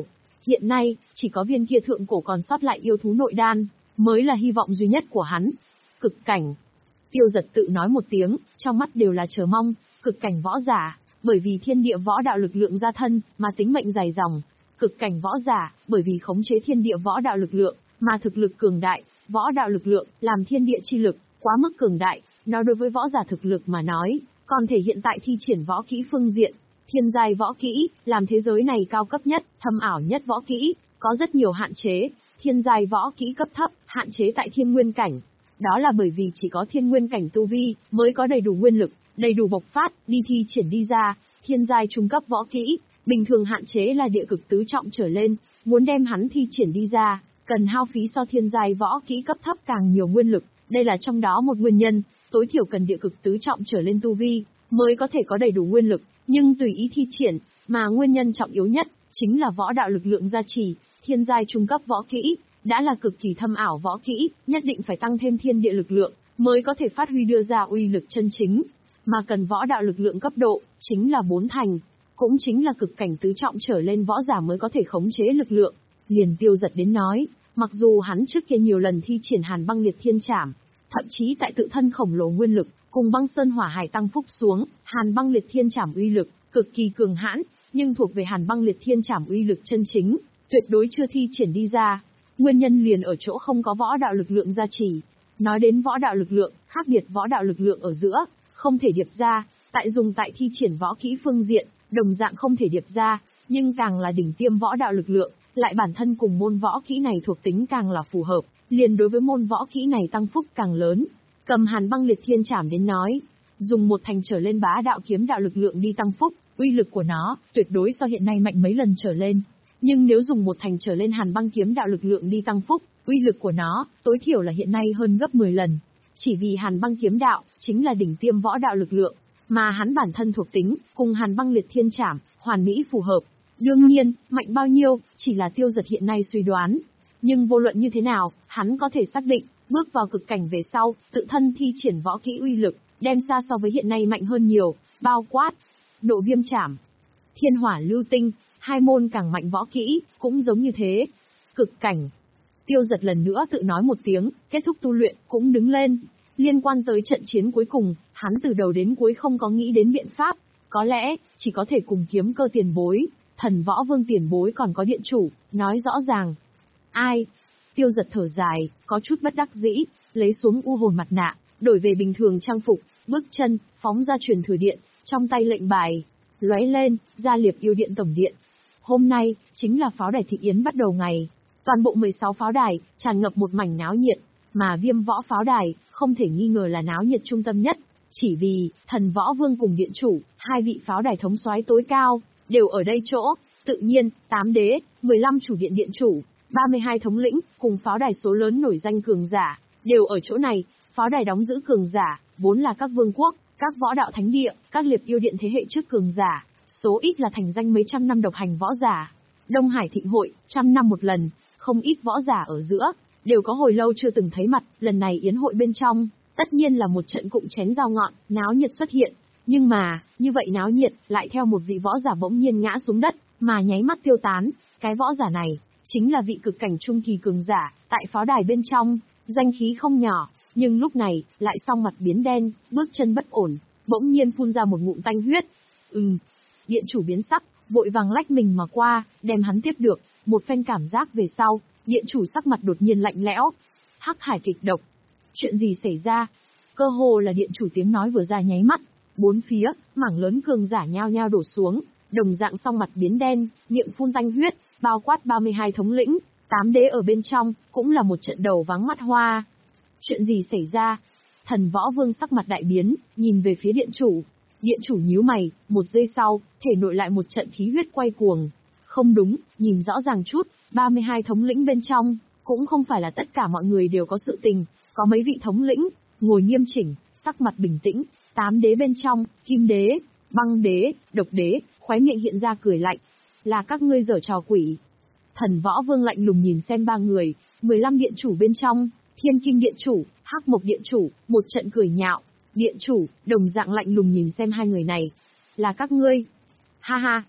Hiện nay, chỉ có viên kia thượng cổ còn sót lại yêu thú nội đan, mới là hy vọng duy nhất của hắn. Cực cảnh. Tiêu Giật tự nói một tiếng, trong mắt đều là chờ mong, cực cảnh võ giả, bởi vì thiên địa võ đạo lực lượng gia thân, mà tính mệnh dài dòng. Cực cảnh võ giả, bởi vì khống chế thiên địa võ đạo lực lượng, mà thực lực cường đại, võ đạo lực lượng, làm thiên địa chi lực, quá mức cường đại, nó đối với võ giả thực lực mà nói, còn thể hiện tại thi triển võ kỹ phương diện. Thiên giai võ kỹ, làm thế giới này cao cấp nhất, thâm ảo nhất võ kỹ, có rất nhiều hạn chế. Thiên giai võ kỹ cấp thấp, hạn chế tại thiên nguyên cảnh. Đó là bởi vì chỉ có thiên nguyên cảnh tu vi, mới có đầy đủ nguyên lực, đầy đủ bộc phát, đi thi triển đi ra. Thiên giai trung cấp võ kỹ, bình thường hạn chế là địa cực tứ trọng trở lên, muốn đem hắn thi triển đi ra, cần hao phí so thiên giai võ kỹ cấp thấp càng nhiều nguyên lực. Đây là trong đó một nguyên nhân, tối thiểu cần địa cực tứ trọng trở lên tu vi, mới có thể có đầy đủ nguyên lực, nhưng tùy ý thi triển, mà nguyên nhân trọng yếu nhất, chính là võ đạo lực lượng gia trì. Thiên giai trung cấp võ kỹ, đã là cực kỳ thâm ảo võ kỹ, nhất định phải tăng thêm thiên địa lực lượng, mới có thể phát huy đưa ra uy lực chân chính. Mà cần võ đạo lực lượng cấp độ, chính là bốn thành, cũng chính là cực cảnh tứ trọng trở lên võ giả mới có thể khống chế lực lượng. Liền Tiêu Giật đến nói, mặc dù hắn trước kia nhiều lần thi triển Hàn Băng Liệt Thiên Trảm, thậm chí tại tự thân khổng lồ nguyên lực, cùng băng sơn hỏa hải tăng phúc xuống, Hàn Băng Liệt Thiên Trảm uy lực cực kỳ cường hãn, nhưng thuộc về Hàn Băng Liệt Thiên Trảm uy lực chân chính, tuyệt đối chưa thi triển đi ra. Nguyên nhân liền ở chỗ không có võ đạo lực lượng gia trì. Nói đến võ đạo lực lượng, khác biệt võ đạo lực lượng ở giữa, không thể điệp ra, tại dùng tại thi triển võ kỹ phương diện, đồng dạng không thể điệp ra, nhưng càng là đỉnh tiêm võ đạo lực lượng, lại bản thân cùng môn võ kỹ này thuộc tính càng là phù hợp, liền đối với môn võ kỹ này tăng phúc càng lớn. Cầm Hàn Băng Liệt Thiên Trảm đến nói, dùng một thành trở lên bá đạo kiếm đạo lực lượng đi tăng phúc, uy lực của nó tuyệt đối so hiện nay mạnh mấy lần trở lên. Nhưng nếu dùng một thành trở lên Hàn Băng kiếm đạo lực lượng đi tăng phúc, uy lực của nó tối thiểu là hiện nay hơn gấp mười lần. Chỉ vì Hàn Băng kiếm đạo chính là đỉnh tiêm võ đạo lực lượng, mà hắn bản thân thuộc tính cùng Hàn Băng Liệt Thiên Trảm hoàn mỹ phù hợp. Đương nhiên, mạnh bao nhiêu chỉ là Tiêu Giật hiện nay suy đoán, nhưng vô luận như thế nào, hắn có thể xác định, bước vào cực cảnh về sau, tự thân thi triển võ kỹ uy lực, đem xa so với hiện nay mạnh hơn nhiều, bao quát Độ Viêm Trảm, Thiên Hỏa Lưu Tinh, hai môn càng mạnh võ kỹ, cũng giống như thế. Cực cảnh. Tiêu Giật lần nữa tự nói một tiếng, kết thúc tu luyện, cũng đứng lên. Liên quan tới trận chiến cuối cùng, hắn từ đầu đến cuối không có nghĩ đến biện pháp, có lẽ, chỉ có thể cùng Kiếm Cơ tiền bối, Thần Võ Vương tiền bối còn có điện chủ, nói rõ ràng. Ai? Tiêu Giật thở dài, có chút bất đắc dĩ, lấy xuống u hồn mặt nạ, đổi về bình thường trang phục, bước chân, phóng ra truyền thừa điện, trong tay lệnh bài, lóe lên, ra Liệp Yêu Điện tổng điện. Hôm nay, chính là pháo đài thị yến bắt đầu ngày. Toàn bộ mười sáu pháo đài, tràn ngập một mảnh náo nhiệt, mà Viêm Võ pháo đài, không thể nghi ngờ là náo nhiệt trung tâm nhất, chỉ vì, Thần Võ Vương cùng điện chủ, hai vị pháo đài thống soái tối cao, đều ở đây chỗ. Tự nhiên, tám đế, mười lăm chủ điện điện chủ, ba mươi hai thống lĩnh, cùng pháo đài số lớn nổi danh cường giả, đều ở chỗ này. Pháo đài đóng giữ cường giả, vốn là các vương quốc, các võ đạo thánh địa, các Liệp Yêu Điện thế hệ trước cường giả, số ít là thành danh mấy trăm năm độc hành võ giả. Đông Hải thịnh hội, trăm năm một lần, không ít võ giả ở giữa, đều có hồi lâu chưa từng thấy mặt. Lần này yến hội bên trong, tất nhiên là một trận cụng chén dao ngọn, náo nhiệt xuất hiện. Nhưng mà, như vậy náo nhiệt, lại theo một vị võ giả bỗng nhiên ngã xuống đất, mà nháy mắt tiêu tán. Cái võ giả này, chính là vị cực cảnh trung kỳ cường giả, tại pháo đài bên trong, danh khí không nhỏ, nhưng lúc này, lại song mặt biến đen, bước chân bất ổn, bỗng nhiên phun ra một ngụm tanh huyết. Ừm, điện chủ biến sắc, vội vàng lách mình mà qua, đem hắn tiếp được, một phen cảm giác về sau, điện chủ sắc mặt đột nhiên lạnh lẽo. Hắc hải kịch độc. Chuyện gì xảy ra? Cơ hồ là điện chủ tiếng nói vừa ra nháy mắt, bốn phía, mảng lớn cường giả nhao nhao đổ xuống, đồng dạng song mặt biến đen, miệng phun tanh huyết, bao quát ba mươi hai thống lĩnh, tám đế ở bên trong, cũng là một trận đầu váng mắt hoa. Chuyện gì xảy ra? Thần Võ Vương sắc mặt đại biến, nhìn về phía điện chủ. Điện chủ nhíu mày, một giây sau, thể nội lại một trận khí huyết quay cuồng. Không đúng, nhìn rõ ràng chút, ba mươi hai thống lĩnh bên trong, cũng không phải là tất cả mọi người đều có sự tình, có mấy vị thống lĩnh, ngồi nghiêm chỉnh, sắc mặt bình tĩnh, tám đế bên trong, Kim đế, Băng đế, Độc đế, khóe miệng hiện ra cười lạnh. Là các ngươi giở trò quỷ. Thần Võ Vương lạnh lùng nhìn xem ba người, mười lăm điện chủ bên trong, Thiên Kim điện chủ, Hắc Mộc điện chủ, một trận cười nhạo. Điện chủ, đồng dạng lạnh lùng nhìn xem hai người này. Là các ngươi. Ha ha.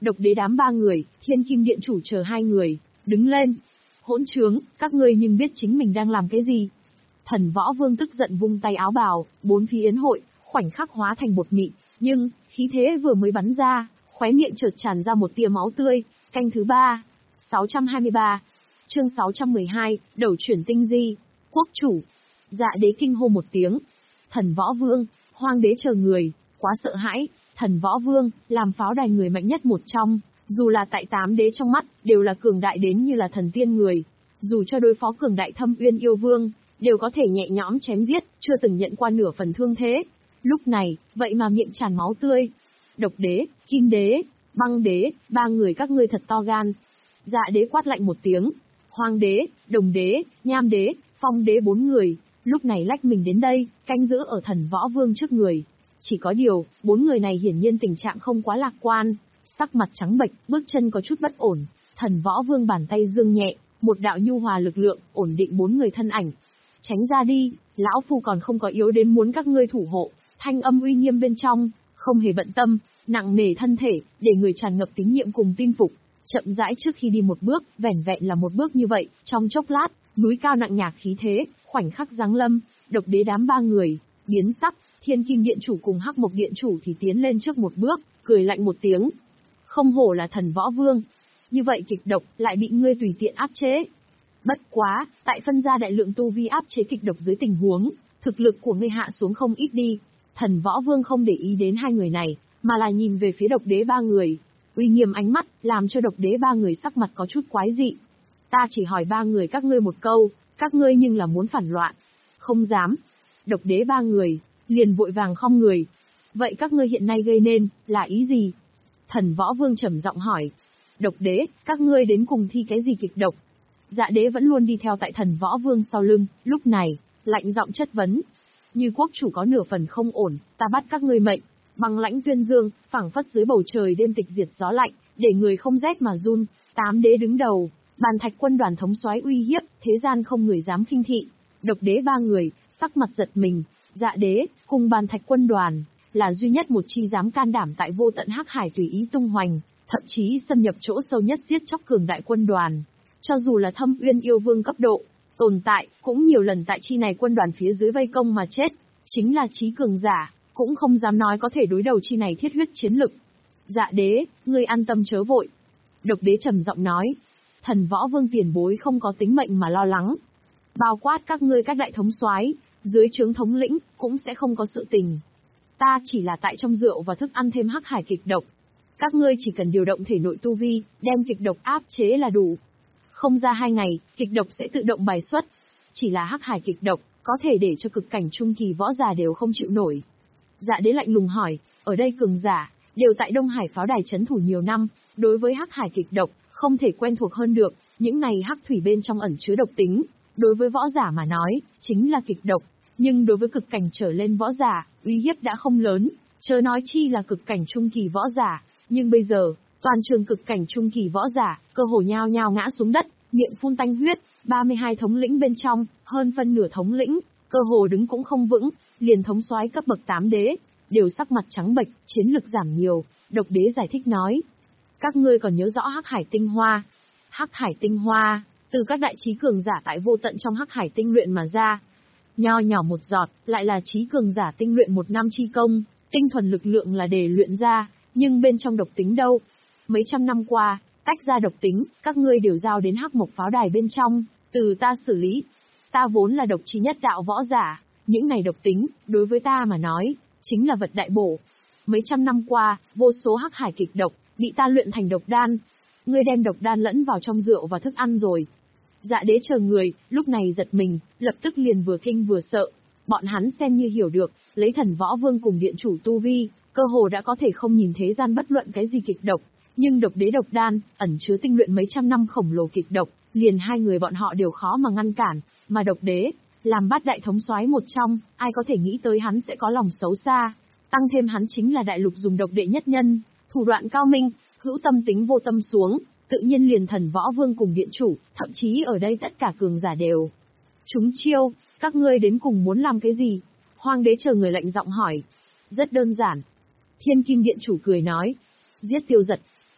Độc đế đám ba người, Thiên Kim Điện chủ chờ hai người, đứng lên. Hỗn trướng, các ngươi nhưng biết chính mình đang làm cái gì? Thần Võ Vương tức giận vung tay áo bào, bốn phía yến hội, khoảnh khắc hóa thành bột mịn, nhưng, khí thế vừa mới bắn ra, khóe miệng chợt tràn ra một tia máu tươi. Canh thứ ba. sáu trăm hai mươi ba. Chương sáu trăm mười hai, đầu chuyển tinh di. Quốc chủ. Dạ đế kinh hô một tiếng. Thần Võ Vương, Hoang đế chờ người, quá sợ hãi. Thần Võ Vương, làm pháo đài người mạnh nhất một trong, dù là tại tám đế trong mắt, đều là cường đại đến như là thần tiên người. Dù cho đối phó cường đại Thâm Uyên yêu vương, đều có thể nhẹ nhõm chém giết, chưa từng nhận qua nửa phần thương thế. Lúc này, vậy mà miệng tràn máu tươi. Độc đế, Kim đế, Băng đế, ba người các ngươi thật to gan. Dạ đế quát lạnh một tiếng. Hoang đế, Đồng đế, Nham đế, Phong đế bốn người, lúc này lách mình đến đây, canh giữ ở Thần Võ Vương trước người. Chỉ có điều, bốn người này hiển nhiên tình trạng không quá lạc quan, sắc mặt trắng bệch, bước chân có chút bất ổn. Thần Võ Vương bàn tay dương nhẹ, một đạo nhu hòa lực lượng, ổn định bốn người thân ảnh. Tránh ra đi, lão phu còn không có yếu đến muốn các ngươi thủ hộ. Thanh âm uy nghiêm bên trong, không hề bận tâm, nặng nề thân thể, để người tràn ngập tín nhiệm cùng tin phục. Chậm rãi trước khi đi một bước, vẻn vẹn là một bước như vậy, trong chốc lát, núi cao nặng nhạc khí thế, khoảnh khắc giáng lâm, độc đế đám ba người, biến sắc, Thiên Kim Điện chủ cùng Hắc Mộc Điện chủ thì tiến lên trước một bước, cười lạnh một tiếng. Không hổ là Thần Võ Vương. Như vậy kịch độc, lại bị ngươi tùy tiện áp chế. Bất quá, tại phân gia đại lượng tu vi áp chế kịch độc dưới tình huống, thực lực của ngươi hạ xuống không ít đi. Thần Võ Vương không để ý đến hai người này, mà là nhìn về phía độc đế ba người. Uy nghiêm ánh mắt, làm cho độc đế ba người sắc mặt có chút quái dị. Ta chỉ hỏi ba người các ngươi một câu, các ngươi nhưng là muốn phản loạn. Không dám. Độc đế ba người, liền vội vàng khom người. Vậy các ngươi hiện nay gây nên, là ý gì? Thần Võ Vương trầm giọng hỏi. Độc đế, các ngươi đến cùng thi cái gì kịch độc? Dạ đế vẫn luôn đi theo tại Thần Võ Vương sau lưng, lúc này, lạnh giọng chất vấn. Như quốc chủ có nửa phần không ổn, ta bắt các ngươi mệnh. Băng lãnh tuyên dương, phảng phất dưới bầu trời đêm tịch diệt gió lạnh, để người không rét mà run. Tám đế đứng đầu, Bàn Thạch quân đoàn thống soái uy hiếp, thế gian không người dám khinh thị. Độc đế ba người, sắc mặt giật mình. Dạ đế, cùng Bàn Thạch quân đoàn, là duy nhất một chi dám can đảm tại vô tận hắc hải tùy ý tung hoành, thậm chí xâm nhập chỗ sâu nhất giết chóc cường đại quân đoàn. Cho dù là Thâm Uyên yêu vương cấp độ tồn tại, cũng nhiều lần tại chi này quân đoàn phía dưới vây công mà chết. Chính là trí cường giả, cũng không dám nói có thể đối đầu chi này thiết huyết chiến lực. Dạ đế, ngươi an tâm chớ vội. Độc đế trầm giọng nói. Thần Võ Vương tiền bối không có tính mệnh mà lo lắng. Bao quát các ngươi các đại thống soái, dưới trướng thống lĩnh, cũng sẽ không có sự tình. Ta chỉ là tại trong rượu và thức ăn thêm hắc hải kịch độc. Các ngươi chỉ cần điều động thể nội tu vi, đem kịch độc áp chế là đủ. Không ra hai ngày, kịch độc sẽ tự động bài xuất. Chỉ là hắc hải kịch độc, có thể để cho cực cảnh trung kỳ võ giả đều không chịu nổi. Dạ đế lạnh lùng hỏi, ở đây cường giả, đều tại Đông Hải pháo đài trấn thủ nhiều năm, đối với hắc hải kịch độc, không thể quen thuộc hơn được, những này hắc thủy bên trong ẩn chứa độc tính. Đối với võ giả mà nói, chính là kịch độc, nhưng đối với cực cảnh trở lên võ giả, uy hiếp đã không lớn, chớ nói chi là cực cảnh trung kỳ võ giả, nhưng bây giờ, toàn trường cực cảnh trung kỳ võ giả, cơ hồ nhao nhao ngã xuống đất, miệng phun tanh huyết, ba mươi hai thống lĩnh bên trong, hơn phân nửa thống lĩnh, cơ hồ đứng cũng không vững, liền thống soái cấp bậc tám đế, đều sắc mặt trắng bệch, chiến lực giảm nhiều. Độc đế giải thích nói, các ngươi còn nhớ rõ hắc hải tinh hoa? Hắc hải tinh hoa, từ các đại trí cường giả tại vô tận trong hắc hải tinh luyện mà ra. Nho nhỏ một giọt, lại là trí cường giả tinh luyện một năm chi công, tinh thuần lực lượng là để luyện ra, nhưng bên trong độc tính đâu? Mấy trăm năm qua, tách ra độc tính, các ngươi đều giao đến hắc mộc pháo đài bên trong, từ ta xử lý. Ta vốn là độc trí nhất đạo võ giả, những này độc tính, đối với ta mà nói, chính là vật đại bổ. Mấy trăm năm qua, vô số hắc hải kịch độc, bị ta luyện thành độc đan. Ngươi đem độc đan lẫn vào trong rượu và thức ăn rồi. Dạ đế chờ người, lúc này giật mình, lập tức liền vừa kinh vừa sợ. Bọn hắn xem như hiểu được, lấy Thần Võ Vương cùng điện chủ tu vi, cơ hồ đã có thể không nhìn thế gian bất luận cái gì kịch độc. Nhưng độc đế độc đan, ẩn chứa tinh luyện mấy trăm năm khổng lồ kịch độc, liền hai người bọn họ đều khó mà ngăn cản. Mà độc đế, làm bát đại thống soái một trong, ai có thể nghĩ tới hắn sẽ có lòng xấu xa. Tăng thêm hắn chính là đại lục dùng độc đệ nhất nhân, thủ đoạn cao minh, hữu tâm tính vô tâm xuống, tự nhiên liền Thần Võ Vương cùng điện chủ, thậm chí ở đây tất cả cường giả đều. Chúng chiêu, các ngươi đến cùng muốn làm cái gì? Hoang đế chờ người lạnh giọng hỏi. Rất đơn giản. Thiên Kim Điện chủ cười nói. Giết Tiêu Giật.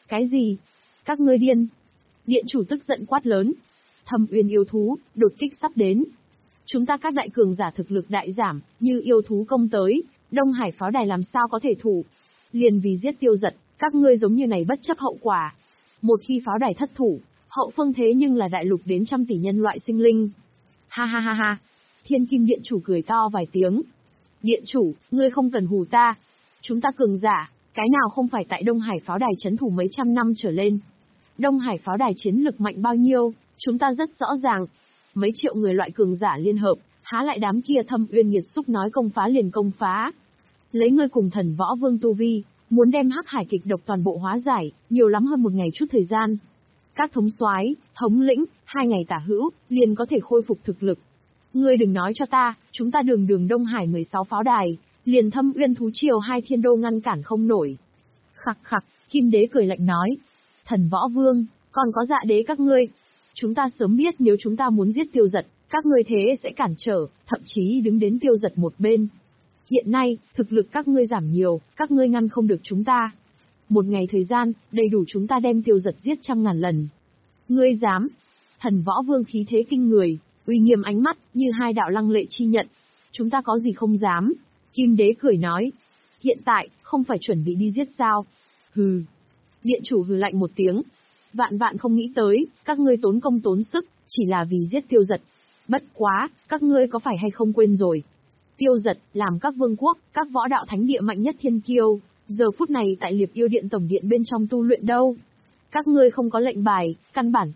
Cái gì? Các ngươi điên. Điện chủ tức giận quát lớn. Thâm uyên yêu thú, đột kích sắp đến. Chúng ta các đại cường giả thực lực đại giảm, như yêu thú công tới, Đông Hải pháo đài làm sao có thể thủ. Liền vì giết Tiêu Dật, các ngươi giống như này bất chấp hậu quả. Một khi pháo đài thất thủ, hậu phương thế nhưng là đại lục đến trăm tỷ nhân loại sinh linh. Ha ha ha ha. Thiên Kim Điện chủ cười to vài tiếng. Điện chủ, ngươi không cần hù ta. Chúng ta cường giả, cái nào không phải tại Đông Hải pháo đài trấn thủ mấy trăm năm trở lên. Đông Hải pháo đài chiến lực mạnh bao nhiêu, chúng ta rất rõ ràng. Mấy triệu người loại cường giả liên hợp, há lại đám kia Thâm Uyên nghiệt xúc nói công phá liền công phá. Lấy ngươi cùng Thần Võ Vương tu vi, muốn đem Hắc Hải kịch độc toàn bộ hóa giải, nhiều lắm hơn một ngày chút thời gian. Các thống soái, thống lĩnh, hai ngày tả hữu, liền có thể khôi phục thực lực. Ngươi đừng nói cho ta, chúng ta đường đường Đông Hải mười sáu pháo đài, liền Thâm Uyên thú triều hai thiên đô ngăn cản không nổi. Khặc khặc, Kim Đế cười lạnh nói. Thần Võ Vương, còn có Dạ Đế các ngươi. Chúng ta sớm biết nếu chúng ta muốn giết Tiêu Dật, các ngươi thế sẽ cản trở, thậm chí đứng đến Tiêu Dật một bên. Hiện nay, thực lực các ngươi giảm nhiều, các ngươi ngăn không được chúng ta. Một ngày thời gian, đầy đủ chúng ta đem Tiêu Dật giết trăm ngàn lần. Ngươi dám? Thần Võ Vương khí thế kinh người, uy nghiêm ánh mắt, như hai đạo lăng lệ chi nhận. Chúng ta có gì không dám? Kim Đế cười nói. Hiện tại, không phải chuẩn bị đi giết sao? Hừ. Điện chủ hừ lạnh một tiếng. Vạn vạn không nghĩ tới, các ngươi tốn công tốn sức, chỉ là vì giết Tiêu Dật. Bất quá, các ngươi có phải hay không quên rồi? Tiêu Dật, làm các vương quốc, các võ đạo thánh địa mạnh nhất thiên kiêu, giờ phút này tại Liệp Yêu Điện tổng điện bên trong tu luyện đâu. Các ngươi không có lệnh bài, căn bản